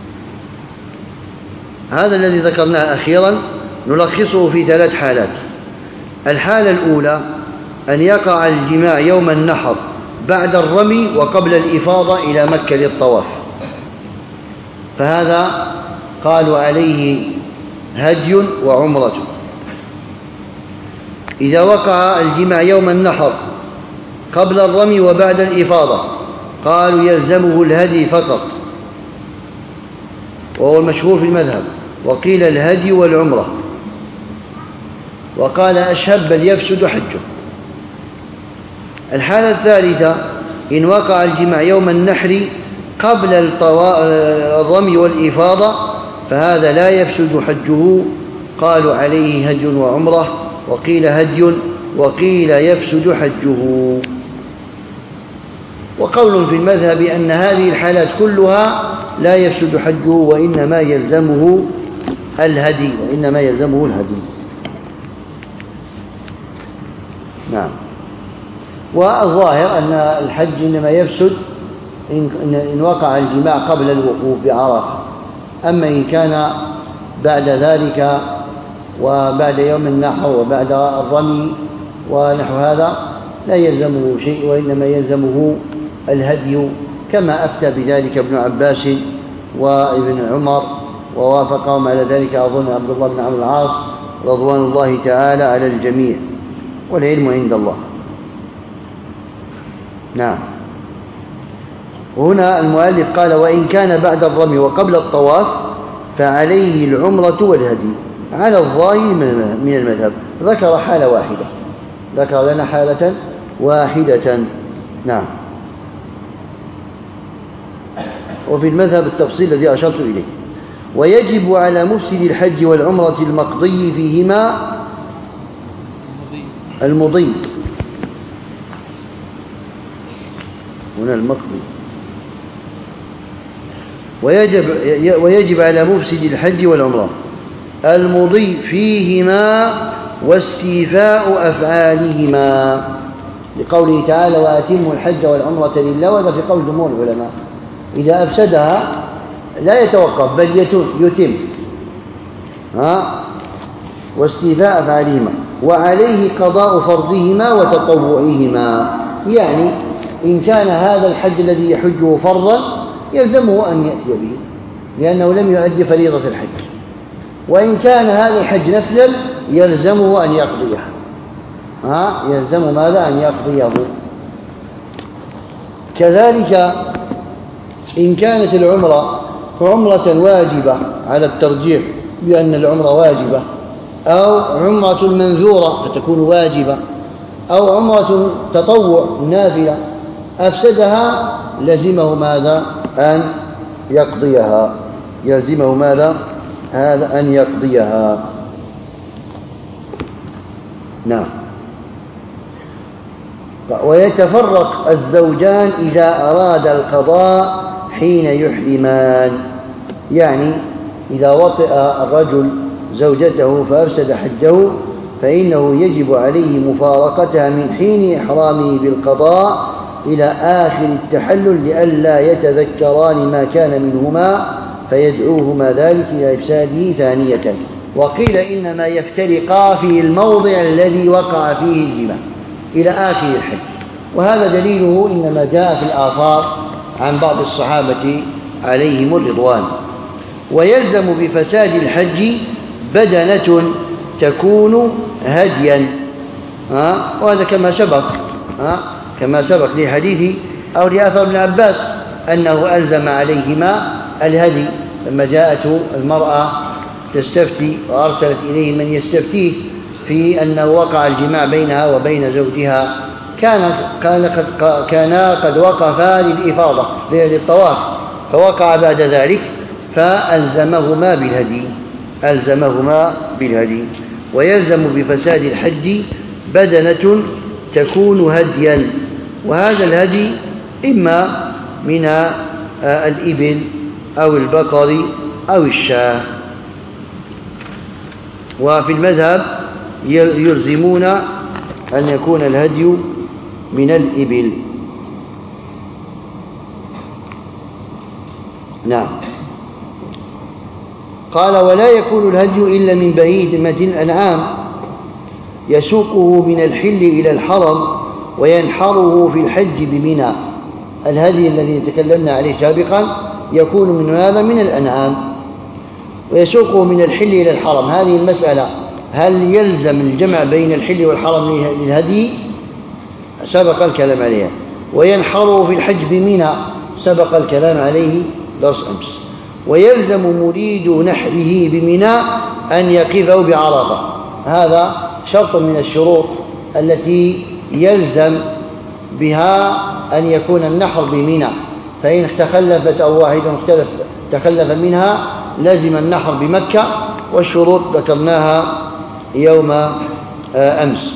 هذا الذي ذكرناه أخيرا نلخصه في 3 حالات. الحالة الأولى أن يقع الجماع يوم النحر بعد الرمي وقبل الإفاضة إلى مكة للطواف، فهذا قالوا عليه هدي وعمرة. إذا وقع الجماع يوم النحر قبل الرمي وبعد الإفاضة قالوا يلزمه الهدي فقط، وهو المشهور في المذهب، وقيل الهدي والعمرة، وقال أشهب بل يفسد حجه. الحالة الثالثة إن وقع الجماع يوم النحر قبل الرمي والإفاضة فهذا لا يفسد حجه. قالوا عليه هدي وعمرة، وقيل هدي، وقيل يفسد حجه. وقول في المذهب أن هذه الحالات كلها لا يفسد حجه وإنما يلزمه الهدي، نعم. والظاهر أن الحج إنما يفسد إن وقع الجماع قبل الوقوف بعرفة. أما إن كان بعد ذلك وبعد يوم النحر وبعد الرمي ونحو هذا لا يلزمه شيء وإنما يلزمه الهدي، كما أفتى بذلك ابن عباس وابن عمر، ووافقهم على ذلك أظن عبد الله بن عمرو العاص رضوان الله تعالى على الجميع، والعلم عند الله. نعم. وهنا المؤلف قال: وإن كان بعد الرمي وقبل الطواف فعليه العمرة والهدي، على الظاهر من المذهب. ذكر حالة واحدة، ذكر لنا حالة واحدة. نعم. وفي المذهب التفصيل الذي أشرت إليه. ويجب على مفسد الحج والعمرة المقضي فيهما المضي، هنا المقضي. ويجب على مفسد الحج والعمرة المضي فيهما واستيفاء أفعالهما، لقوله تعالى: وأتموا الحج والعمرة لله. وهذا في قول جمهور العلماء، إذا أفسدها لا يتوقف بل يتم. واستيفاء أفعالهما، وعليه قضاء فرضهما وتطوعهما. يعني إن كان هذا الحج الذي يحجه فرضا يلزمه أن يأتي به لأنه لم يؤدي فريضة الحج، وإن كان هذا الحج نفلا يلزمه أن يقضيه. يلزم ماذا؟ أن يقضيه. كذلك إن كانت العمرة عمرة واجبة على الترجيح بأن العمرة واجبة، أو عمرة منذورة فتكون واجبة، أو عمرة تطوع نافلة، أفسدها لزمه ماذا؟ أن يقضيها. يلزمه ماذا؟ هذا أن يقضيها. نعم. ويتفرق الزوجان إذا أراد القضاء حين يحرمان. يعني إذا وطئ الرجل زوجته فأفسد حجه فإنه يجب عليه مفارقتها من حين إحرامه بالقضاء إلى آخر التحلل لئلا يتذكران ما كان منهما فيدعوهما ذلك إلى إفساده ثانية. وقيل إنما يفترقا في الموضع الذي وقع فيه الجماع إلى آخر الحج، وهذا دليله إنما جاء في الآثار عن بعض الصحابة عليهم الرضوان. ويلزم بفساد الحج بدنة تكون هديا، وهذا كما سبق لحديث أو لآثار ابن عباس أنه ألزم عليهما الهدي لما جاءته المرأة تستفتي وأرسلت إليه من يستفتيه في أنه وقع الجماع بينها وبين زوجها، كانا قد وقفا للإفاضة للطواف، فوقع بعد ذلك فألزمهما بالهدي. ويلزم بفساد الحج بدنة تكون هديا، وهذا الهدي إما من الإبل أو البقر أو الشاة. وفي المذهب يلزمون أن يكون الهدي من الإبل. نعم. قال: ولا يكون الهدي إلا من بهيمة الأنعام يسوقه من الحل إلى الحرم وينحره في الحج بمنى. الهدي الذي تكلمنا عليه سابقا يكون من ماذا؟ من الأنعام، ويسوقه من الحل إلى الحرم. هذه المسألة هل يلزم الجمع بين الحل والحرم للهدي؟ سبق الكلام عليها. وينحره في الحج بمنى سبق الكلام عليه درس أمس. ويلزم مريد نحره بمنى أن يقفه بعرفة. هذا شرط من الشروط التي يلزم بها أن يكون النحر بمنى، فإن تخلفت أو واحد تخلف منها لزم النحر بمكة، والشروط ذكرناها يوم أمس.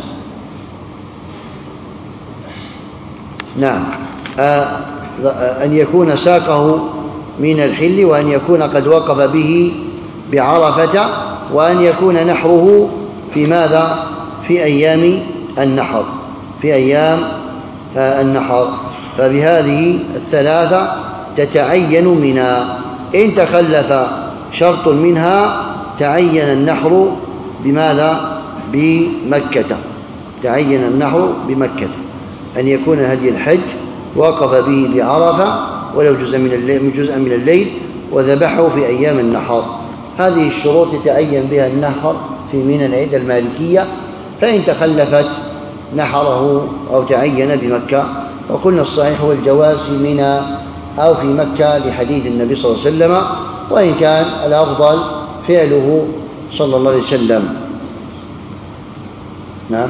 نعم. أن يكون ساقه من الحل، وأن يكون قد وقف به بعرفة، وأن يكون نحره في ماذا؟ في أيام النحر، في أيام النحر. فبهذه الثلاثة تتعين منها. إن تخلف شرط منها تعين النحر بماذا؟ بمكة. تعين النحر بمكة، أن يكون هدي الحج وقف به بعرفة ولو جزءا من الليل وذبحه في أيام النحر. هذه الشروط يتعين بها النحر في منى عند المالكية. فإن تخلفت نحره أو تعين بمكة، وقلنا الصحيح هو الجواز في منى أو في مكة لحديث النبي صلى الله عليه وسلم، وإن كان الأفضل فعله صلى الله عليه وسلم. نعم.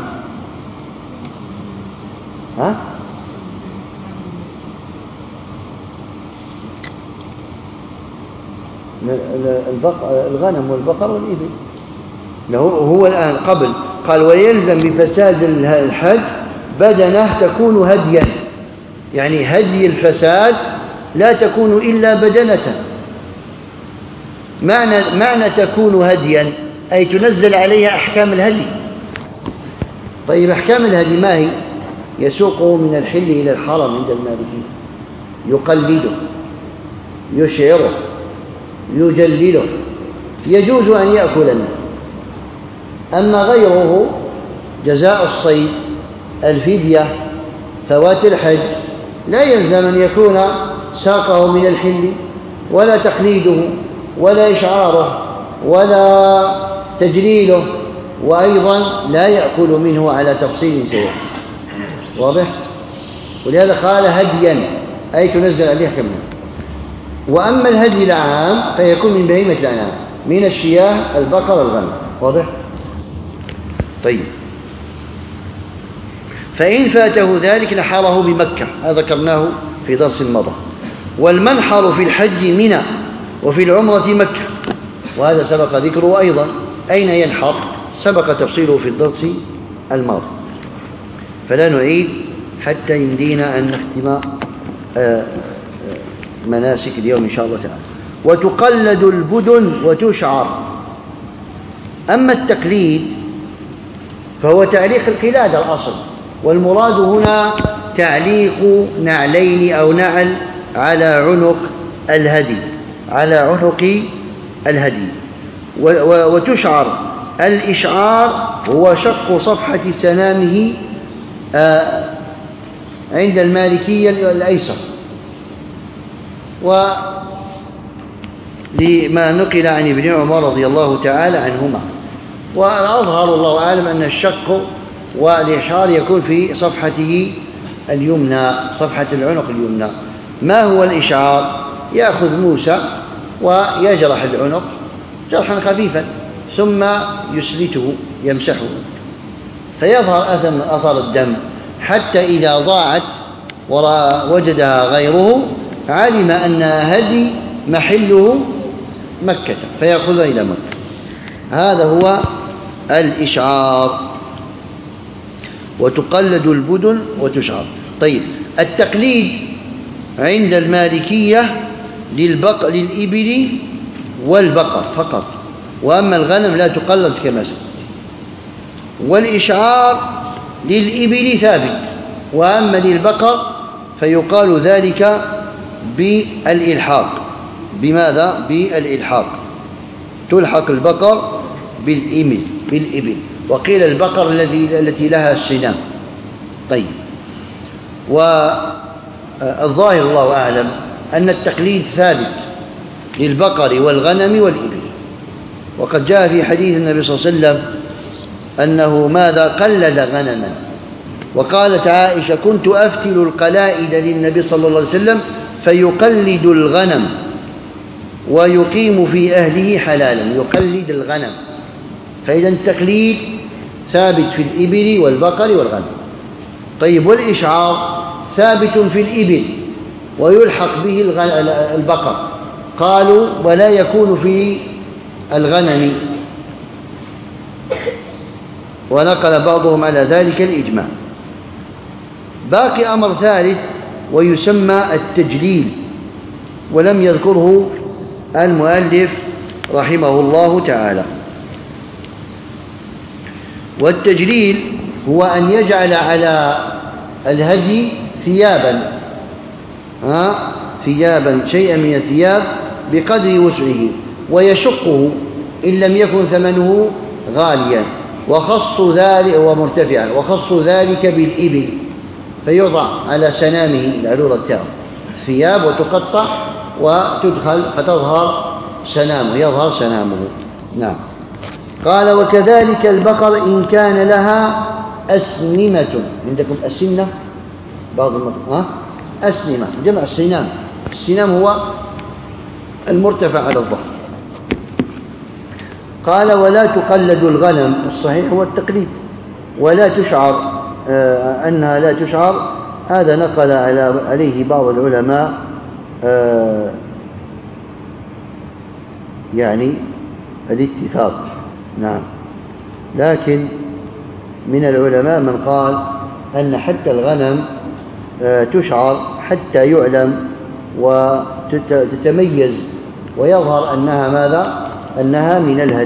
ها؟ الغنم والبقر والإبل. هو الآن قبل قال ويلزم بفساد الحج بدنه تكون هديا، يعني هدي الفساد لا تكون إلا بدنة. معنى تكون هديا أي تنزل عليها أحكام الهدي. طيب أحكام الهدي ما هي؟ يسوقه من الحل إلى الحرم عند المالكية، يقلده، يشعره، يجلله، يجوز أن يأكل منه. أما غيره جزاء الصيد، الفدية، فوات الحج، لا يلزم أن يكون ساقه من الحل ولا تقليده ولا إشعاره ولا تجليله، وأيضا لا يأكل منه على تفصيل سيأتي. واضح؟ ولهذا قال هديا أي تنزل عليه كمه. وأما الهدي العام فيكون من بهيمة الأنعام، من الشياه، البقر، الغنم. واضح؟ طيب. فإن فاته ذلك نحره بمكة، هذا ذكرناه في درس مضى. والمنحر في الحج منى، وفي العمرة مكة، وهذا سبق ذكره أيضا. أين ينحر؟ سبق تفصيله في الدرس الماضي، فلا نعيد حتى يمدينا أن نختم مناسك اليوم إن شاء الله تعالى. وتقلد البدن وتشعر. أما التقليد فهو تعليق القلادة الأصل، والمراد هنا تعليق نعلين أو نعل على عنق الهدي، على عنق الهدي. وتشعر. الإشعار هو شق صفحة سنامه عند المالكية الأيسر، ولما نقل عن ابن عمر رضي الله تعالى عنهما. وأظهر الله أعلم أن الشق والإشعار يكون في صفحته اليمنى، صفحة العنق اليمنى. ما هو الإشعار؟ يأخذ موسى ويجرح العنق جرحا خفيفا ثم يسلته، يمسحه، فيظهر أثر الدم، حتى إذا ضاعت ووجدها غيره علم أن هدي محله مكة فيأخذها إلى مكة. هذا هو الإشعار. وتقلد البدن وتشعر. طيب، التقليد عند المالكية للإبل والبقر فقط، وأما الغنم لا تقلد كما سبق. والإشعار للإبل ثابت، وأما للبقر فيقال ذلك بالإلحاق. بماذا؟ بالإلحاق. تلحق البقر بالإبل، وقيل البقر التي لها السنام. طيب، والظاهر الله أعلم أن التقليد ثابت للبقر والغنم والإبل. وقد جاء في حديث النبي صلى الله عليه وسلم أنه ماذا؟ قلد غنما. وقالت عائشة: كنت أفتل القلائد للنبي صلى الله عليه وسلم فيقلد الغنم ويقيم في أهله حلالا. يقلد الغنم. فإذا التقليد ثابت في الإبل والبقر والغنم. طيب، والإشعار ثابت في الإبل ويلحق به البقر، قالوا ولا يكون في الغنم، ونقل بعضهم على ذلك الإجماع. باقي أمر ثالث ويسمى التجليل، ولم يذكره المؤلف رحمه الله تعالى. والتجليل هو أن يجعل على الهدي ثيابا، شيئا من الثياب بقدر وسعه، ويشقه إن لم يكن ثمنه غاليا، وخص ذلك ومرتفعا، وخص ذلك بالإبل، فيوضع على سنامه العلورة التام ثياب وتقطع وتدخل فتظهر سنامه، يظهر سنامه. نعم. قال وكذلك البقر إن كان لها أسنمة. عندكم أسنة؟ بعض أسنمة جمع السنام. السنام هو المرتفع على الظهر. قال ولا تقلد الغنم، الصحيح هو التقليد، ولا تشعر، أنها لا تشعر، هذا نقل عليه بعض العلماء يعني الاتفاق. نعم. لكن من العلماء من قال أن حتى الغنم تشعر حتى يعلم وتتميز ويظهر أنها ماذا؟ أنها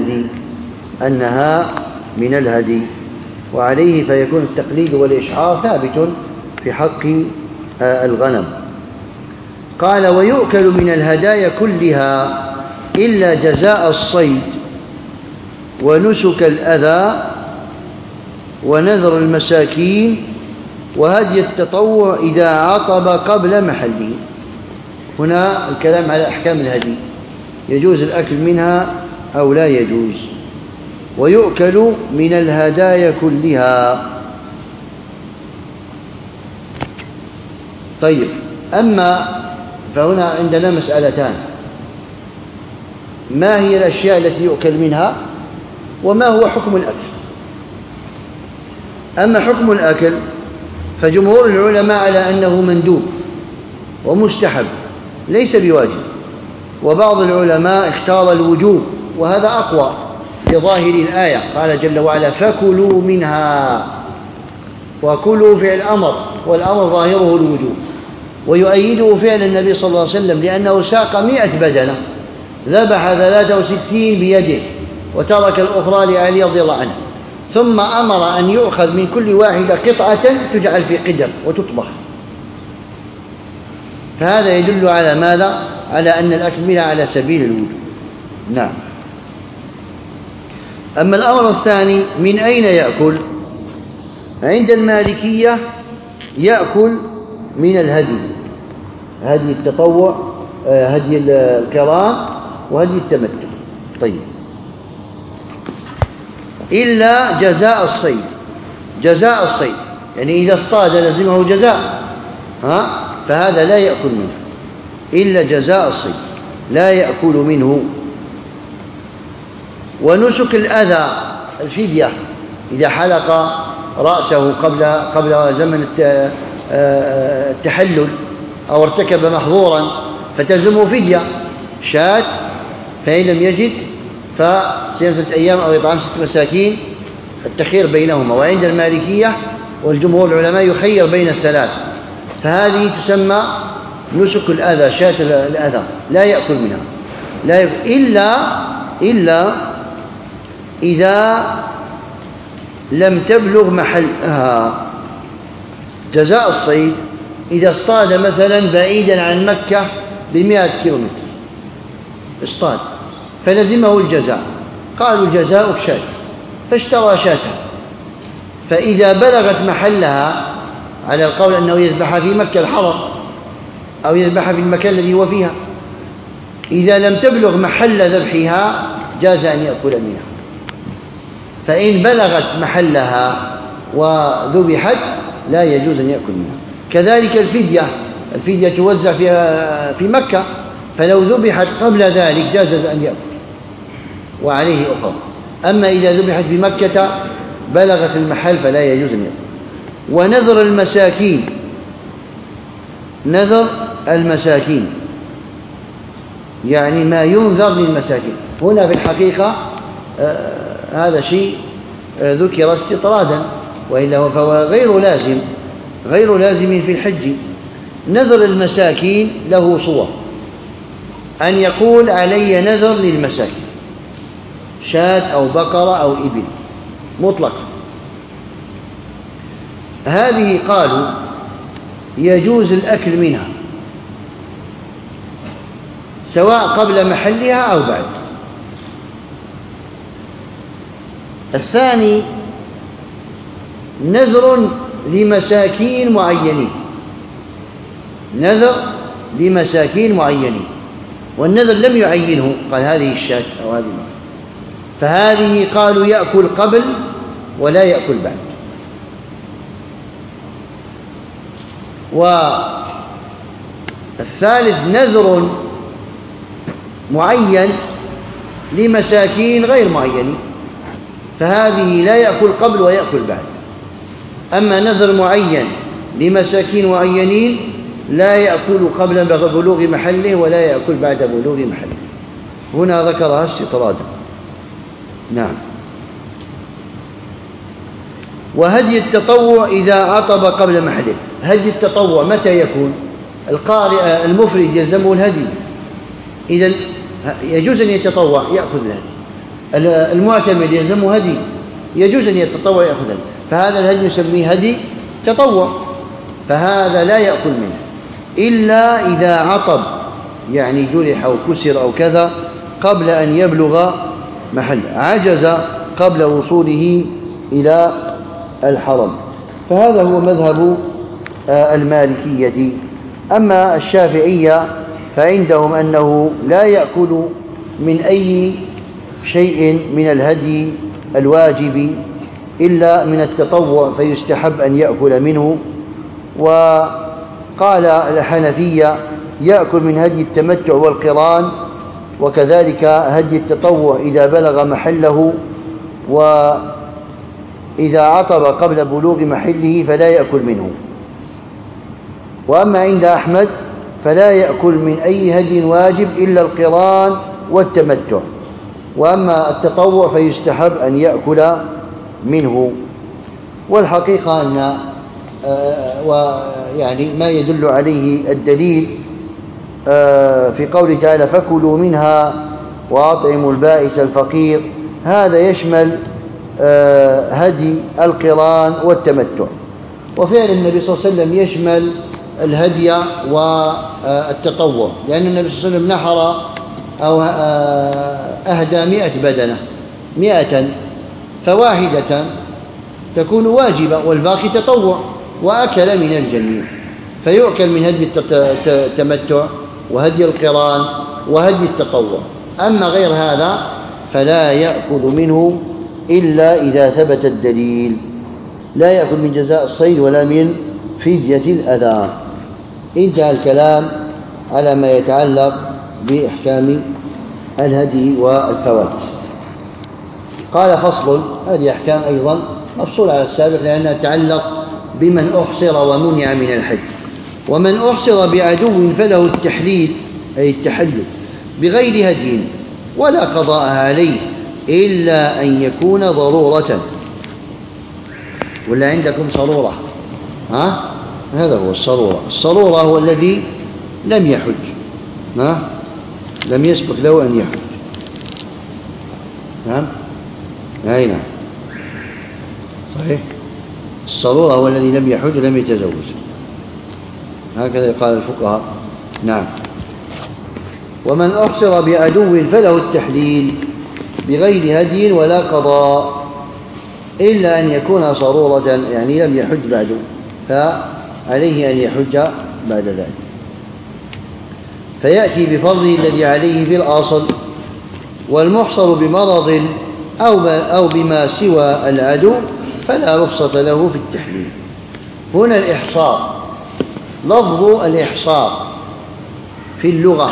من الهدي، وعليه فيكون التقليد والإشعار ثابت في حق الغنم. قال ويؤكل من الهدايا كلها إلا جزاء الصيد ونسك الأذى ونذر المساكين وهدي التطوع إذا عطب قبل محله. هنا الكلام على أحكام الهدي، يجوز الأكل منها أو لا يجوز. ويؤكل من الهدايا كلها. طيب، أما فهنا عندنا مسألتان: ما هي الأشياء التي يؤكل منها، وما هو حكم الأكل؟ أما حكم الأكل فجمهور العلماء على أنه مندوب ومستحب ليس بواجب، وبعض العلماء اختار الوجوب، وهذا أقوى لظاهر الآية. قال جل وعلا فكلوا منها، وكلوا فعل أمر، والأمر ظاهره الوجوب، ويؤيده فعل النبي صلى الله عليه وسلم لأنه ساق 100 بدنة، ذبح 63 بيده وترك الأخرى لعلي رضي الله عنه، ثم أمر أن يؤخذ من كل واحدة قطعة تجعل في قدر وتطبخ. فهذا يدل على ماذا؟ على أن الأكل منها على سبيل الوجوب. نعم. أما الأمر الثاني: من أين يأكل؟ عند المالكية يأكل من الهدي، هدي التطوع، هدي القران، وهدي التمتع. طيب، إلا جزاء الصيد. جزاء الصيد يعني إذا اصطاد لزمه جزاء، فهذا لا يأكل منه إلا جزاء الصيد، لا يأكل منه. ونسك الأذى، الفدية، إذا حلق رأسه قبل زمن التحلل أو ارتكب محظورا فتلزمه فدية شاة، فإن لم يجد فصيام 3 أيام أو إطعام 6 مساكين، التخير بينهما. وعند المالكية والجمهور العلماء يخير بين الثلاث، فهذه تسمى نسك الأذى، شاة الأذى، لا يأكل منها، لا يأكل إلا إذا لم تبلغ محلها. جزاء الصيد إذا اصطاد مثلا بعيدا عن مكة ب100 كيلومتر، اصطاد فلزمه الجزاء، قالوا جزاؤك شاة، فاشترى شاة، فإذا بلغت محلها، على القول أنه يذبح في مكة الحرم أو يذبح في المكان الذي هو فيها، إذا لم تبلغ محل ذبحها جاز أن يأكل منها. فإن بلغت محلها وذبحت لا يجوز أن يأكل منها. كذلك الفدية توزع في مكة، فلو ذبحت قبل ذلك جاز أن يأكل وعليه أخرى. أما إذا ذبحت في مكة بلغت المحل فلا يجوز أن يأكل. ونذر المساكين، نذر المساكين، يعني ما ينذر للمساكين. هنا في الحقيقة هذا شيء ذكر استطرادا، وإلا فهو غير لازم في الحج. نذر المساكين له صور، أن يقول علي نذر للمساكين، شاة أو بقرة أو إبل مطلق. هذه قالوا يجوز الأكل منها سواء قبل محلها أو بعد. الثاني نذر لمساكين معينين، نذر لمساكين معينين، والنذر لم يعينه، قال هذه الشاة أو هذه، فهذه قالوا يأكل قبل ولا يأكل بعد. والثالث نذر معين لمساكين غير معينين، فهذه لا يأكل قبل ويأكل بعد. أما نذر معين لمساكين معينين لا يأكل قبل بلوغ محله ولا يأكل بعد بلوغ محله. هنا ذكرها استطرادا. نعم. وهدي التطوع إذا عطب قبل محله. هدي التطوع متى يكون؟ القارئ المفرد يلزمه الهدي، إذن يجوز أن يتطوع يأخذ الهدي. المعتمر يلزمه هدي، يجوز أن يتطوع يأخذ الهدي، فهذا الهدي نسميه هدي تطوع، فهذا لا يأكل منه إلا إذا عطب، يعني جرح أو كسر أو كذا قبل أن يبلغ محل، عجز قبل وصوله إلى الحرم. فهذا هو مذهب المالكية. أما الشافعية فعندهم أنه لا يأكل من أي شيء من الهدي الواجب إلا من التطوع، فيستحب أن يأكل منه. وقال الحنفية يأكل من هدي التمتع والقران، وكذلك هدي التطوع إذا بلغ محله، وإذا عطب قبل بلوغ محله فلا يأكل منه. وأما عند أحمد فلا يأكل من أي هدي واجب إلا القران والتمتع، وأما التطوع فيستحب أن يأكل منه. والحقيقة أن ويعني ما يدل عليه الدليل في قوله تعالى فكلوا منها وأطعموا البائس الفقير، هذا يشمل هدي القران والتمتع. وفعل النبي صلى الله عليه وسلم يشمل الهدي والتطوع، لأن النبي صلى الله عليه وسلم نحر أو أهدى 100 بدنة 100، فواحدة تكون واجبة والباقي تطوع، وأكل من الجميع، فيؤكل من هدي التمتع وهدي القران وهدي التطوع. أما غير هذا فلا يأخذ منه إلا إذا ثبت الدليل، لا يأخذ من جزاء الصيد ولا من فدية الأذى. انتهى الكلام على ما يتعلق بإحكام الهدي والفوات. قال فصل، هذه أحكام أيضا مفصول على السابق لأنها تتعلق بمن أحصر ومنع من الحج. ومن أحصر بعدو فله التحليل أي التحلل بغير هدي ولا قضاء عليه إلا أن يكون ضرورة. ولا عندكم صرورة؟ هذا هو الصرورة. الصرورة هو الذي لم يحج، لم يسبق له أن يحج. نعم، صحيح. الصرورة هو الذي لم يحج ولم يتزوج، هكذا قال الفقهاء. نعم. ومن أحصر بعدو فله التحليل بغير هدي ولا قضاء إلا أن يكون صرورة، يعني لم يحج بعد، فعليه أن يحج بعد ذلك، فيأتي بفضله الذي عليه في الأصل. والمحصر بمرض أو بما سوى العدو فلا رخصة له في التحليل. هنا الإحصار، لفظ الإحصار في اللغة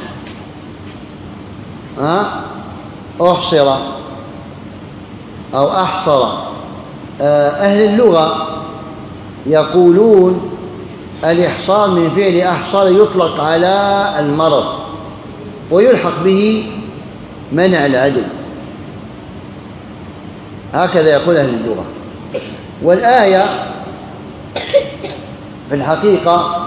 أحصر أو أحصر. أهل اللغة يقولون الإحصار من فعل أحصر يطلق على المرض ويلحق به منع العدو، هكذا يقول أهل اللغة. والآية في الحقيقة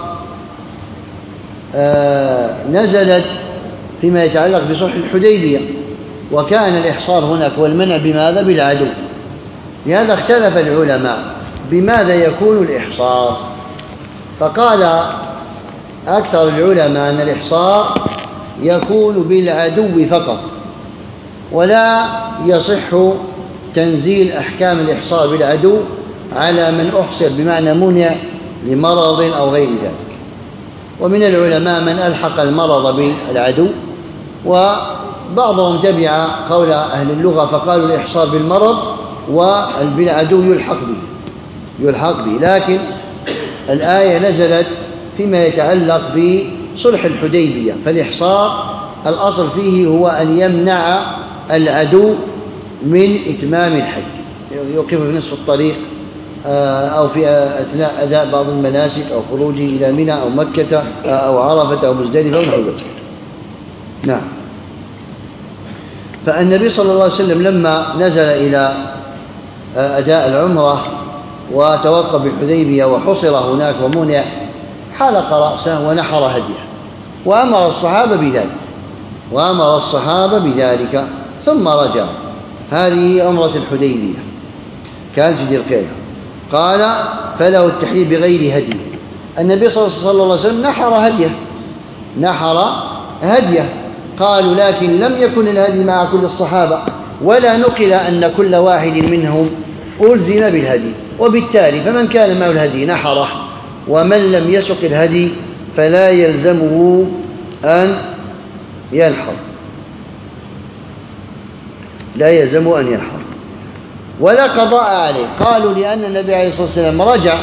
نزلت فيما يتعلق بصلح الحديبية، وكان الإحصار هناك والمنع بماذا؟ بالعدو. لهذا اختلف العلماء بماذا يكون الإحصار، فقال أكثر العلماء أن الإحصار يكون بالعدو فقط، ولا يصح تنزيل أحكام الإحصار بالعدو على من أحصر بمعنى منع لمرض أو غير ذلك. ومن العلماء من ألحق المرض بالعدو، وبعضهم تبع قول أهل اللغة فقالوا الإحصار بالمرض وبالعدو يلحق به. لكن الآية نزلت فيما يتعلق بصلح الحديبية، فالإحصار الأصل فيه هو أن يمنع العدو من إتمام الحج، يوقفه في نصف الطريق أو في أثناء أداء بعض المناسك أو خروجه إلى منى أو مكة أو عرفة أو مزدلفة ونحو ذلك. نعم. فالنبي صلى الله عليه وسلم لما نزل إلى أداء العمرة وتوقف بالحديبية وحصر هناك ومنع، حلق رأسه ونحر هديه وأمر الصحابة بذلك ثم رجع. هذه عمرة الحديبية كانت في ذي القعدة. قال فله التحليل بغير هدي. النبي صلى الله عليه وسلم نحر هديه. قالوا لكن لم يكن الهدي مع كل الصحابة، ولا نقل أن كل واحد منهم ألزم بالهدي، وبالتالي فمن كان معه الهدي نحره، ومن لم يسق الهدي فلا يلزمه أن ينحر، ولا قضاء عليه. قالوا لأن النبي عليه الصلاة والسلام رجع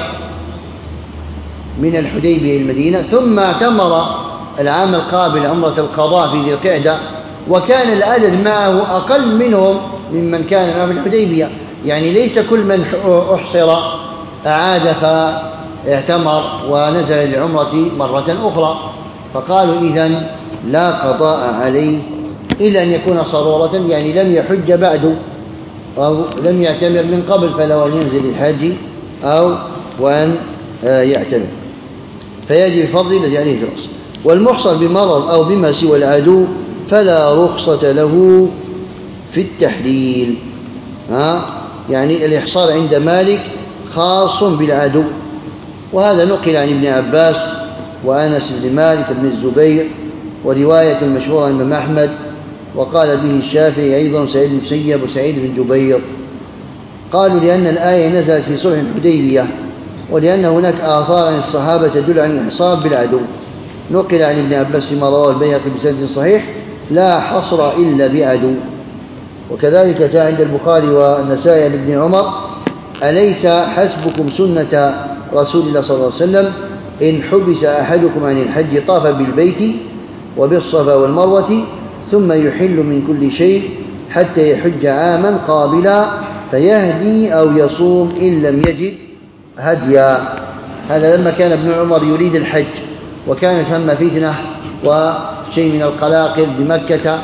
من الحديبية إلى المدينة ثم اعتمر العام القابل عمرة القضاء في ذي القعدة، وكان العدد معه أقل منهم ممن كان معه في الحديبية، يعني ليس كل من أحصر أعاد فاعتمر ونزل للعمرة مرة أخرى. فقالوا إذن لا قضاء عليه إلا أن يكون صرورة، يعني لم يحج بعد أو لم يعتمر من قبل، فلو أن ينزل الحج أو وأن يعتمر فيجب الفرض الذي عليه الرأس. والمحصر بمرض أو بما سوى العدو فلا رخصة له في التحليل. يعني الإحصار عند مالك خاص بالعدو، وهذا نقل عن ابن عباس وأنس بن مالك بن الزبير، ورواية مشهورة عن الإمام أحمد، وقال به الشافعي أيضا سعيد بن المسيب وسعيد بن جبير. قالوا لأن الآية نزلت في صلح الحديبية، ولأن هناك آثار عن الصحابة تدل على الإحصار بالعدو. نقل عن ابن عباس فيما رواه البيهقي بسند صحيح لا حصر إلا بعدو. وكذلك جاء عند البخاري والنسائي عن ابن عمر أليس حسبكم سنة رسول الله صلى الله عليه وسلم إن حبس أحدكم عن الحج طاف بالبيت وبالصفا والمروة ثم يحل من كل شيء حتى يحج عاما قابلا فيهدي أو يصوم إن لم يجد هديا. هذا لما كان ابن عمر يريد الحج وكانت هم فتنة وشيء من القلاقل بمكة،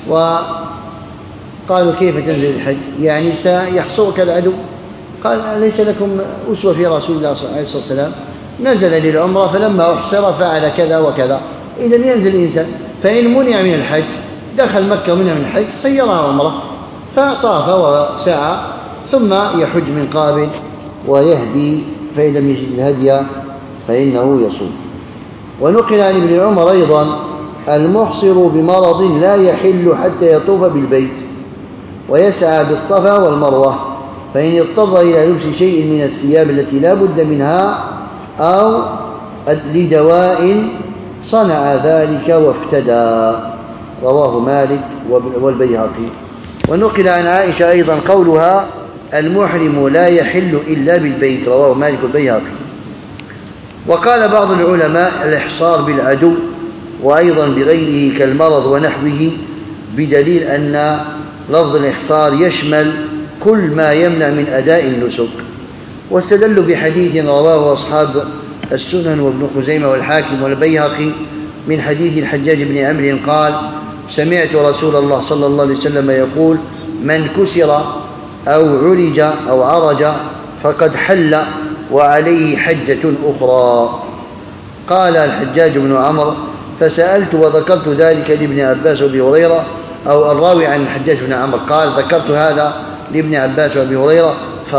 وقالوا كيف تنزل الحج؟ يعني سيحصرك العدو. قال ليس لكم أسوة في رسول الله عليه الصلاة والسلام، نزل للعمرة فلما أحصر فعل كذا وكذا. إذن ينزل الإنسان، فإن منع من الحج دخل مكة ومنع من الحج صيرها عمرة، فطاف وسعى ثم يحج من قابل ويهدي، فإن لم يجد الهدي فإنه يصوم. ونقل عن ابن عمر أيضا المحصر بمرض لا يحل حتى يطوف بالبيت ويسعى بالصفا والمروة، فإن اضطر إلى لبس شيء من الثياب التي لا بد منها أو لدواء صنع ذلك وافتدى. رواه مالك والبيهقي. ونقل عن عائشة أيضا قولها المحرم لا يحل إلا بالبيت، رواه مالك والبيهقي. وقال بعض العلماء الإحصار بالعدو وأيضا بغيره كالمرض ونحوه، بدليل أن لفظ الإحصار يشمل كل ما يمنع من أداء النسك، واستدلوا بحديث رواه أصحاب السنن وابن خزيمة والحاكم والبيهقي من حديث الحجاج بن عمرو قال: سمعت رسول الله صلى الله عليه وسلم يقول: من كسر أو عرج أو عرج فقد حل وعليه حجة أخرى. قال الحجاج بن عمرو: فسألت وذكرت ذلك لابن عباس وابي هريرة، أو الراوي عن الحجاج بن عمرو قال: ذكرت هذا لابن عباس وابي هريرة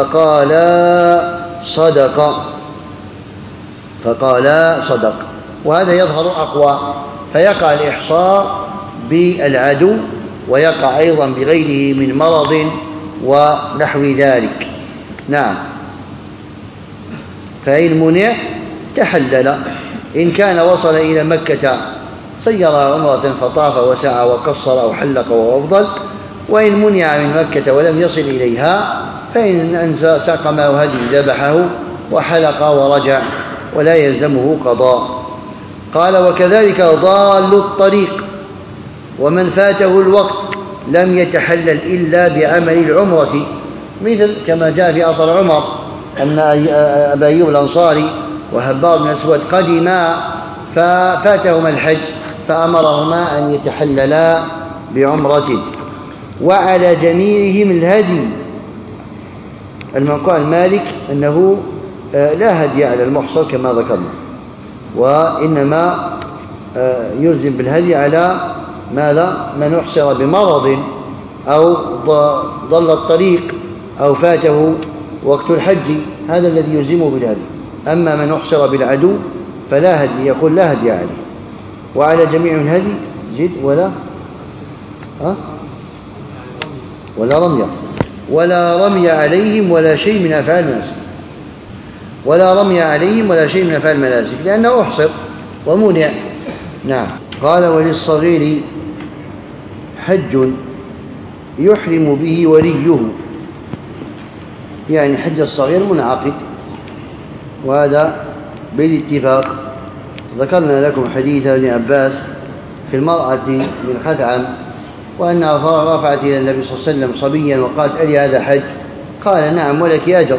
فقالا صدق. وهذا يظهر أقوى، فيقع الإحصاء بالعدو ويقع أيضا بغيره من مرض ونحو ذلك. نعم. فإن منع تحلل. إن كان وصل إلى مكة سير عمرة فطاف وسعى وقصر أو حلق وهو أفضل. وإن منع من مكة ولم يصل إليها فإن ساق معه هدي ذبحه وحلق ورجع ولا يلزمه قضاء. قال: وكذلك ضال الطريق ومن فاته الوقت لم يتحلل إلا بعمل العمرة، مثل كما جاء في أثر عمر أن أبا أيوب الأنصاري وهبار بن أسود قدما ففاتهما الحج فأمرهما أن يتحللا بعمرة. وعلى جميعهم الهدي. المنقول مالك أنه لا هدي على المحصر كما ذكرنا، وإنما يلزم بالهدي على ماذا؟ من أحصر بمرض أو ضل الطريق أو فاته وقت الحج، هذا الذي يلزمه بالهدي. أما من أحصر بالعدو فلا هدي، يقول لا هدي عليه. وعلى جميع الهدي زد ولا رمي عليهم ولا شيء من أفعال المناسك، ولا رمي عليهم ولا شيء من أفعال المناسك، لأنه أحصر ومنع. نعم. قال: وللصغير حج يحرم به وليه، يعني حج الصغير منعقد، وهذا بالاتفاق. ذكرنا لكم حديث ابن عباس في المرأة من خثعم، وأنها رفعت إلى النبي صلى الله عليه وسلم صبيا وقالت: ألي هذا حج؟ قال: نعم ولك أجر.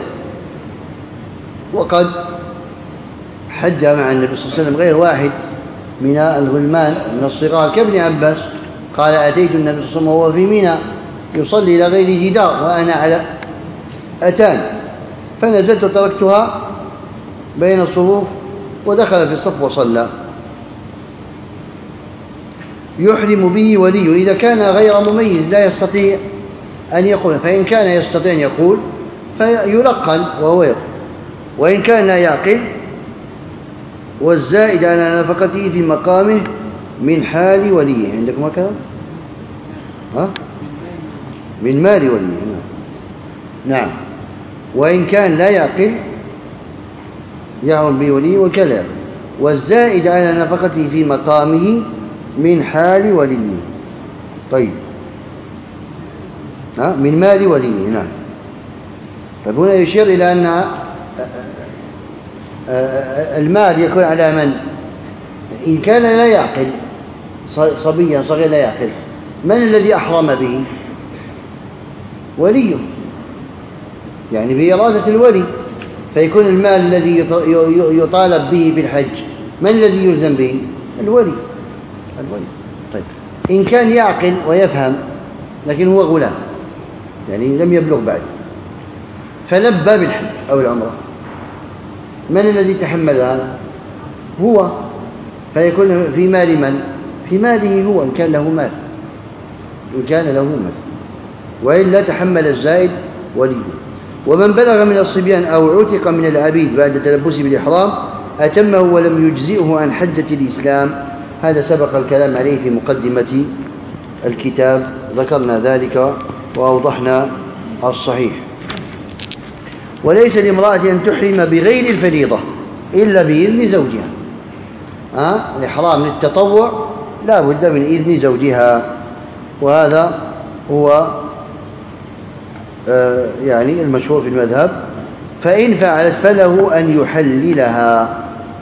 وقد حج مع النبي صلى الله عليه وسلم غير واحد من الغلمان من الصغار كابن عباس. قال: أتيت النبي صلى الله عليه وسلم وهو في منى يصلي إلى غير جدار وأنا على أتان، فنزلت وتركتها بين الصفوف ودخل في الصف وصلى. يحرم به وليه إذا كان غير مميز لا يستطيع أن يقول، فإن كان يستطيع أن يقول فيلقن وهو يقول، وإن كان لا يعقل والزائد على نفقته في مقامه من حال وليه. عندكم هكذا؟ من مال وليه. نعم. وإن كان لا يعقل يعون بوليه وكلا، والزائد على نفقته في مقامه من حال وليه. طيب. من مال وليه. نعم. طيب هنا يشير إلى أن المال يكون على من؟ إن كان لا يعقل، صبيا صغير لا يعقل، من الذي أحرم به؟ وليه، يعني بإرادة الولي، فيكون المال الذي يطالب به بالحج من الذي يلزم به؟ الولي. طيب إن كان يعقل ويفهم لكن هو غلام، يعني لم يبلغ بعد، فلبى بالحج أو العمرة، من الذي تحملها؟ هو، فيكون في مال من؟ في ماله هو، إن كان له مال، وإلا تحمل الزائد وليه. ومن بلغ من الصبيان أو عتق من العبيد بعد تلبسه بالإحرام أتمه ولم يجزئه عن حجة الإسلام. هذا سبق الكلام عليه في مقدمة الكتاب، ذكرنا ذلك وأوضحنا الصحيح. وليس لامرأة أن تحرم بغير الفريضة إلا بإذن زوجها. الإحرام للتطوع لا بد من إذن زوجها، وهذا هو يعني المشهور في المذهب. فإن فعلت فله أن يحللها،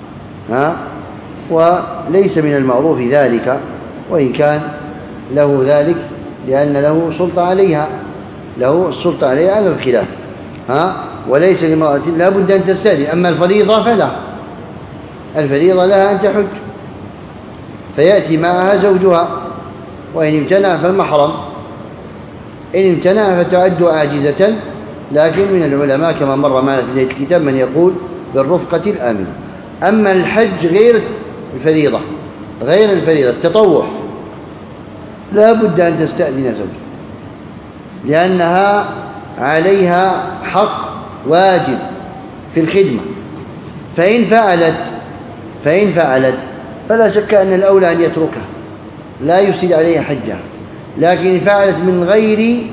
وليس من المعروف ذلك، وإن كان له ذلك لأن له سلطة عليها، على الخلاف. وليس لامرأة لا بد أن تستأذن. أما الفريضة فلا، الفريضة لها أن تحج، فيأتي معها زوجها، وإن امتنع فالمحرم، إن امتنع فتعد عاجزة. لكن من العلماء كما مر معنا في الكتاب من يقول بالرفقة الآمنة. أما الحج غير الفريضة، التطوع، لا بد أن تستأذن زوجها، لأنها عليها حق واجب في الخدمة. فإن فعلت فلا شك أن الأولى أن يتركها، لا يفسد عليها حجها. لكن إن فعلت من غير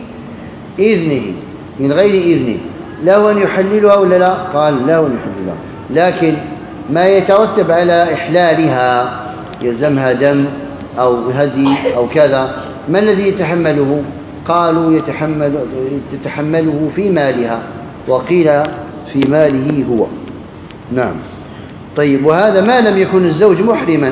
إذنه له أن يحللها ولا لا؟ قال لا أن يحللها، لكن ما يترتب على إحلالها يلزمها دم أو هدي أو كذا، ما الذي يتحمله؟ قالوا تتحمله في مالها، وقيل في ماله هو. نعم. طيب، وهذا ما لم يكن الزوج محرما.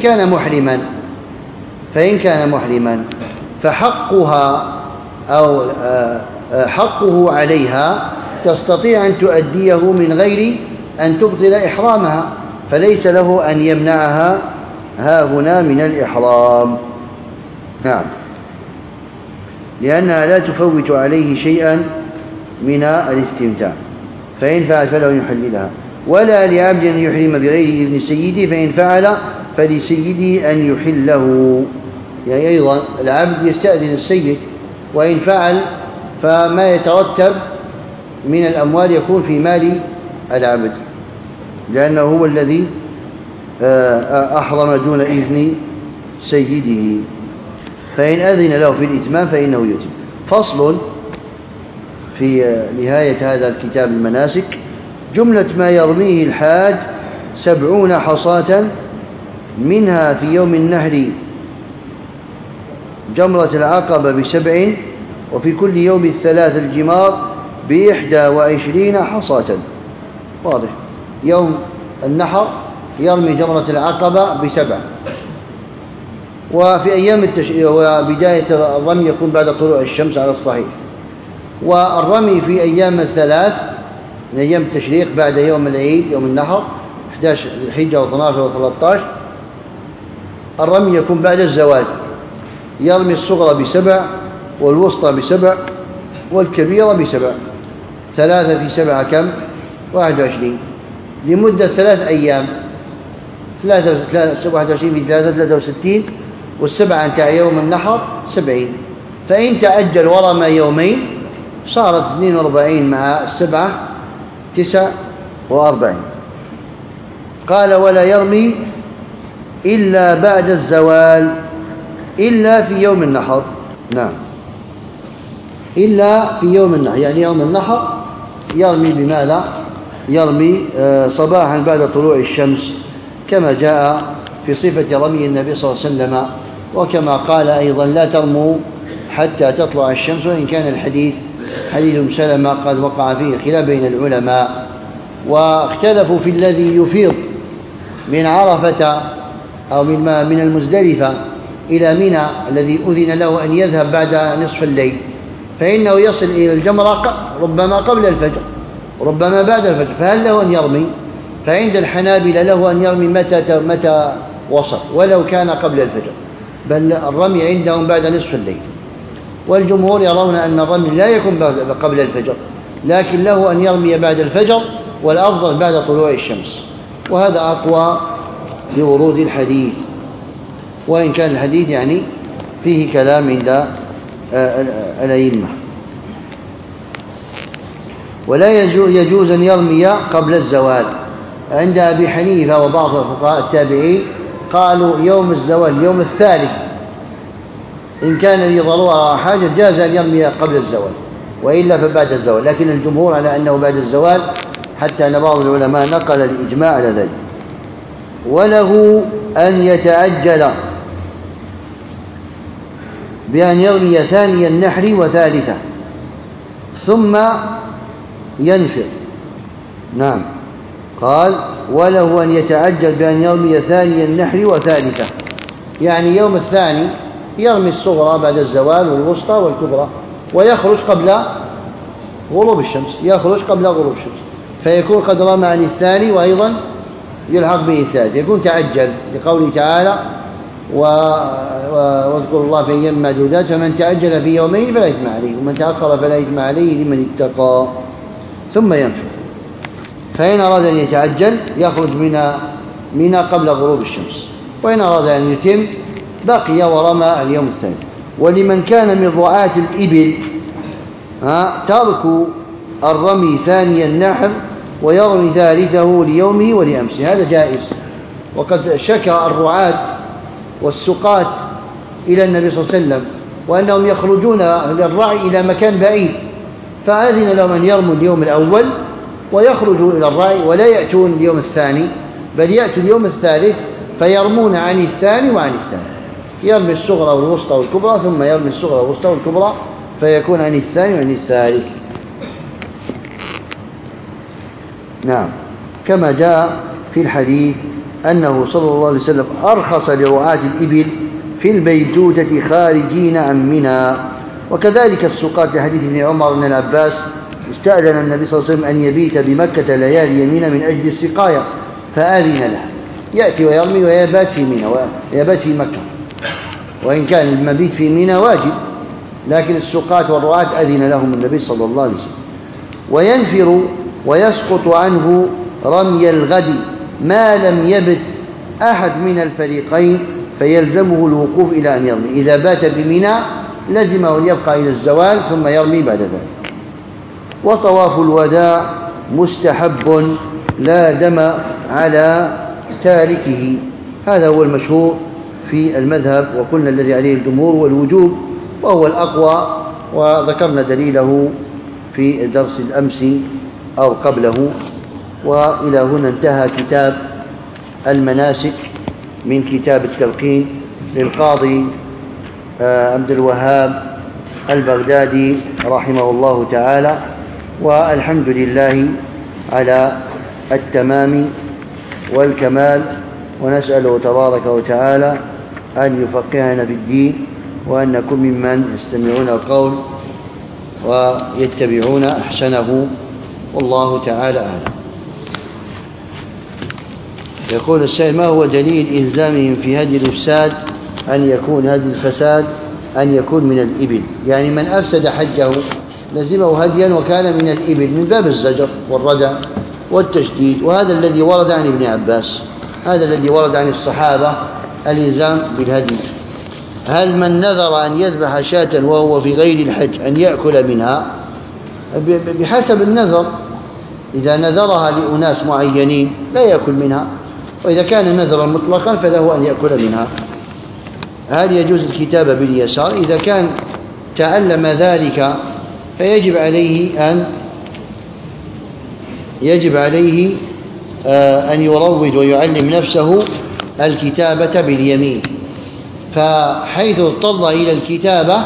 فإن كان محرما فحقها أو حقه عليها تستطيع أن تؤديه من غير أن تبطل إحرامها، فليس له أن يمنعها هنا من الإحرام. نعم، لأنها لا تفوت عليه شيئا من الاستمتاع. فإن فعل فله أن يحللها. ولا لعبد أن يحرم بغير إذن سيده، فإن فعل فلسيده أن يحله. يعني أيضا العبد يستأذن السيد، وإن فعل فما يترتب من الأموال يكون في مال العبد، لأنه هو الذي أحرم دون إذن سيده. فإن أذن له في الإتمام فإنه يتم. فصل في نهاية هذا الكتاب المناسك: جملة ما يرميه الحاج 70 حصاة، منها في يوم النحر جمرة العقبة ب7، وفي كل يوم 3 الجمار ب21 حصاة. واضح. يوم النحر يرمي جمرة العقبة ب7، وفي أيام وبداية الرمي يكون بعد طلوع الشمس على الصحيح، والرمي في أيام الثلاث من أيام التشريق بعد يوم العيد يوم النحر 11 ذي الحجة و12 و13. الرمي يكون بعد الزوال، يرمي الصغرى ب7 والوسطى ب7 والكبيرة ب7. 3 في 7 كم؟ 21 لمدة 3 أيام. 21 في 3 63، والسبعة انتهى يوم النحر 70. فإن تعجل ورمى يومين صارت 42 مع 7 49. قال: ولا يرمي إلا بعد الزوال إلا في يوم النحر. نعم، إلا في يوم النحر، يعني يوم النحر يرمي بماذا؟ يرمي صباحا بعد طلوع الشمس، كما جاء في صفة رمي النبي صلى الله عليه وسلم، وكما قال أيضا: لا ترموا حتى تطلع الشمس. وإن كان الحديث حديث سلمة قد وقع فيه خلاف بين العلماء، واختلفوا في الذي يفيض من عرفة أو من المزدلفة إلى منى، الذي أذن له أن يذهب بعد نصف الليل، فإنه يصل إلى الجمرة ربما قبل الفجر ربما بعد الفجر، فهل له أن يرمي؟ فعند الحنابلة له أن يرمي متى وصل، ولو كان قبل الفجر، بل الرمي عندهم بعد نصف الليل. والجمهور يرون أن الرمي لا يكون قبل الفجر، لكن له أن يرمي بعد الفجر، والأفضل بعد طلوع الشمس، وهذا أقوى لورود الحديث، وإن كان الحديث يعني فيه كلام عند الأئمة. ولا يجوز أن يرمي قبل الزوال. عند أبي حنيفة وبعض فقهاء التابعين قالوا يوم الزوال يوم الثالث إن كان لضرورة حاجة جاز أن يرمي قبل الزوال، وإلا فبعد الزوال، لكن الجمهور على أنه بعد الزوال، حتى أن بعض العلماء نقل الإجماع على ذلك. وله أن يتعجل بأن يرمي ثاني النحر وثالثه ثم ينفر. نعم، قال: وله أن يتعجل بأن يرمي ثاني النحر وثالثه، يعني يوم الثاني يرمي الصغرى بعد الزوال والوسطى والكبرى، ويخرج قبل غروب الشمس، فيكون قد رمى عن الثاني وأيضا يلحق به الثالث، يكون تعجل لقوله تعالى واذكروا الله في أيام معدودات، فمن تعجل في يومين فلا إثم عليه ومن تأخر فلا إثم عليه لمن اتقى، ثم ينفر. فإن أراد أن يتعجل يخرج من قبل غروب الشمس، وإن أراد أن يتم بقي ورمى اليوم الثالث. ولمن كان من رعاة الإبل ترك الرمي ثاني النحر ويرمي ثالثه ليومه ولأمسه، هذا جائز. وقد شكى الرعاة والسقاة إلى النبي صلى الله عليه وسلم وأنهم يخرجون للرعي إلى مكان بعيد، فأذن لهم أن يرموا اليوم الأول ويخرجوا إلى الرعي ولا يأتون اليوم الثاني، بل يأتوا اليوم الثالث فيرمون عن الثاني وعن الثالث، يرمي الصغرى والوسطى والكبرى ثم يرمي الصغرى والوسطى والكبرى فيكون عن الثاني وعن الثالث. نعم، كما جاء في الحديث أنه صلى الله عليه وسلم أرخص لرعاة الإبل في البيتوتة خارجين عن منى. وكذلك السقاة لحديث ابن عمر بن العباس استأذن النبي صلى الله عليه وسلم أن يبيت بمكة ليالي يمين من أجل السقاية فآذن له، يأتي ويرمي ويبات في منى ويبات في مكة، وإن كان المبيت في منى واجب، لكن السقاة والرعاة أذن لهم النبي صلى الله عليه وسلم. وينفر ويسقط عنه رمي الغد ما لم يبت أحد من الفريقين فيلزمه الوقوف إلى أن يرمي. إذا بات بمنى لزمه أن يبقى إلى الزوال ثم يرمي بعد ذلك. وطواف الوداع مستحب لا دم على تاركه، هذا هو المشهور في المذهب، وقلنا الذي عليه الجمهور والوجوب وهو الأقوى، وذكرنا دليله في درس الأمس أو قبله. وإلى هنا انتهى كتاب المناسك من كتاب التلقين للقاضي عبد الوهاب البغدادي رحمه الله تعالى، والحمد لله على التمام والكمال، ونسأله تبارك وتعالى أن يفقهنا في الدين، وأن نكون ممن يستمعون القول ويتبعون أحسنه، والله تعالى أعلم. يقول السائل: ما هو دليل إلزامهم في هدي الإفساد أن يكون هدي الفساد أن يكون من الإبل؟ يعني من أفسد حجه لزمه هديا وكان من الإبل من باب الزجر والردع والتشديد، وهذا الذي ورد عن ابن عباس، هذا الذي ورد عن الصحابة الإلزام بالهدي. هل من نذر أن يذبح شاة وهو في غير الحج أن يأكل منها؟ بحسب النذر، إذا نذرها لأناس معينين لا يأكل منها، وإذا كان نذرا مطلقا فله أن يأكل منها. هل يجوز الكتابة باليسار؟ إذا كان تعلم ذلك فيجب عليه أن يروج ويعلم نفسه الكتابة باليمين، فحيث اضطر إلى الكتابة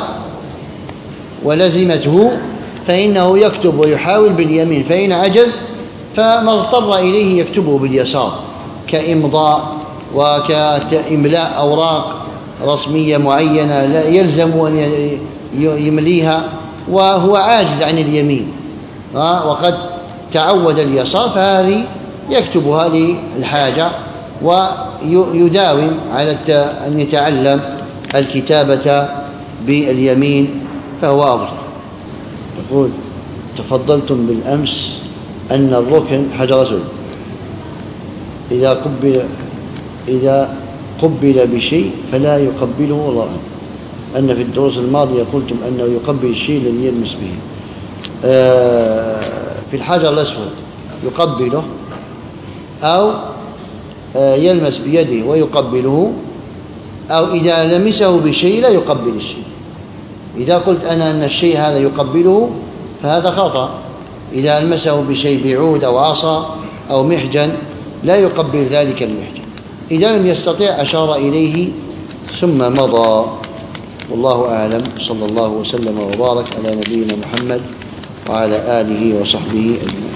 ولزمته فإنه يكتب ويحاول باليمين، فإن عجز فما اضطر إليه يكتبه باليسار، كإمضاء وكإملاء أوراق رسمية معينة لا يلزم أن يمليها وهو عاجز عن اليمين وقد تعود اليسار، فهذه يكتبها للحاجة ويداوم على أن يتعلم الكتابة باليمين فهو أفضل. يقول: تفضلتم بالأمس أن الركن حجر أسود إذا قبل بشيء فلا يقبله، والله أعلم. أن في الدروس الماضية قلتم أنه يقبل الشيء الذي يلمس به. في الحجر الأسود يقبله أو يلمس بيده ويقبله، أو إذا لمسه بشيء لا يقبل الشيء. إذا قلت أنا أن الشيء هذا يقبله فهذا خطأ. إذا لمسه بشيء بعود أو عصا أو محجن لا يقبل ذلك المحجن. إذا لم يستطع أشار إليه ثم مضى، والله أعلم. صلى الله وسلم وبارك على نبينا محمد وعلى آله وصحبه أجمعين.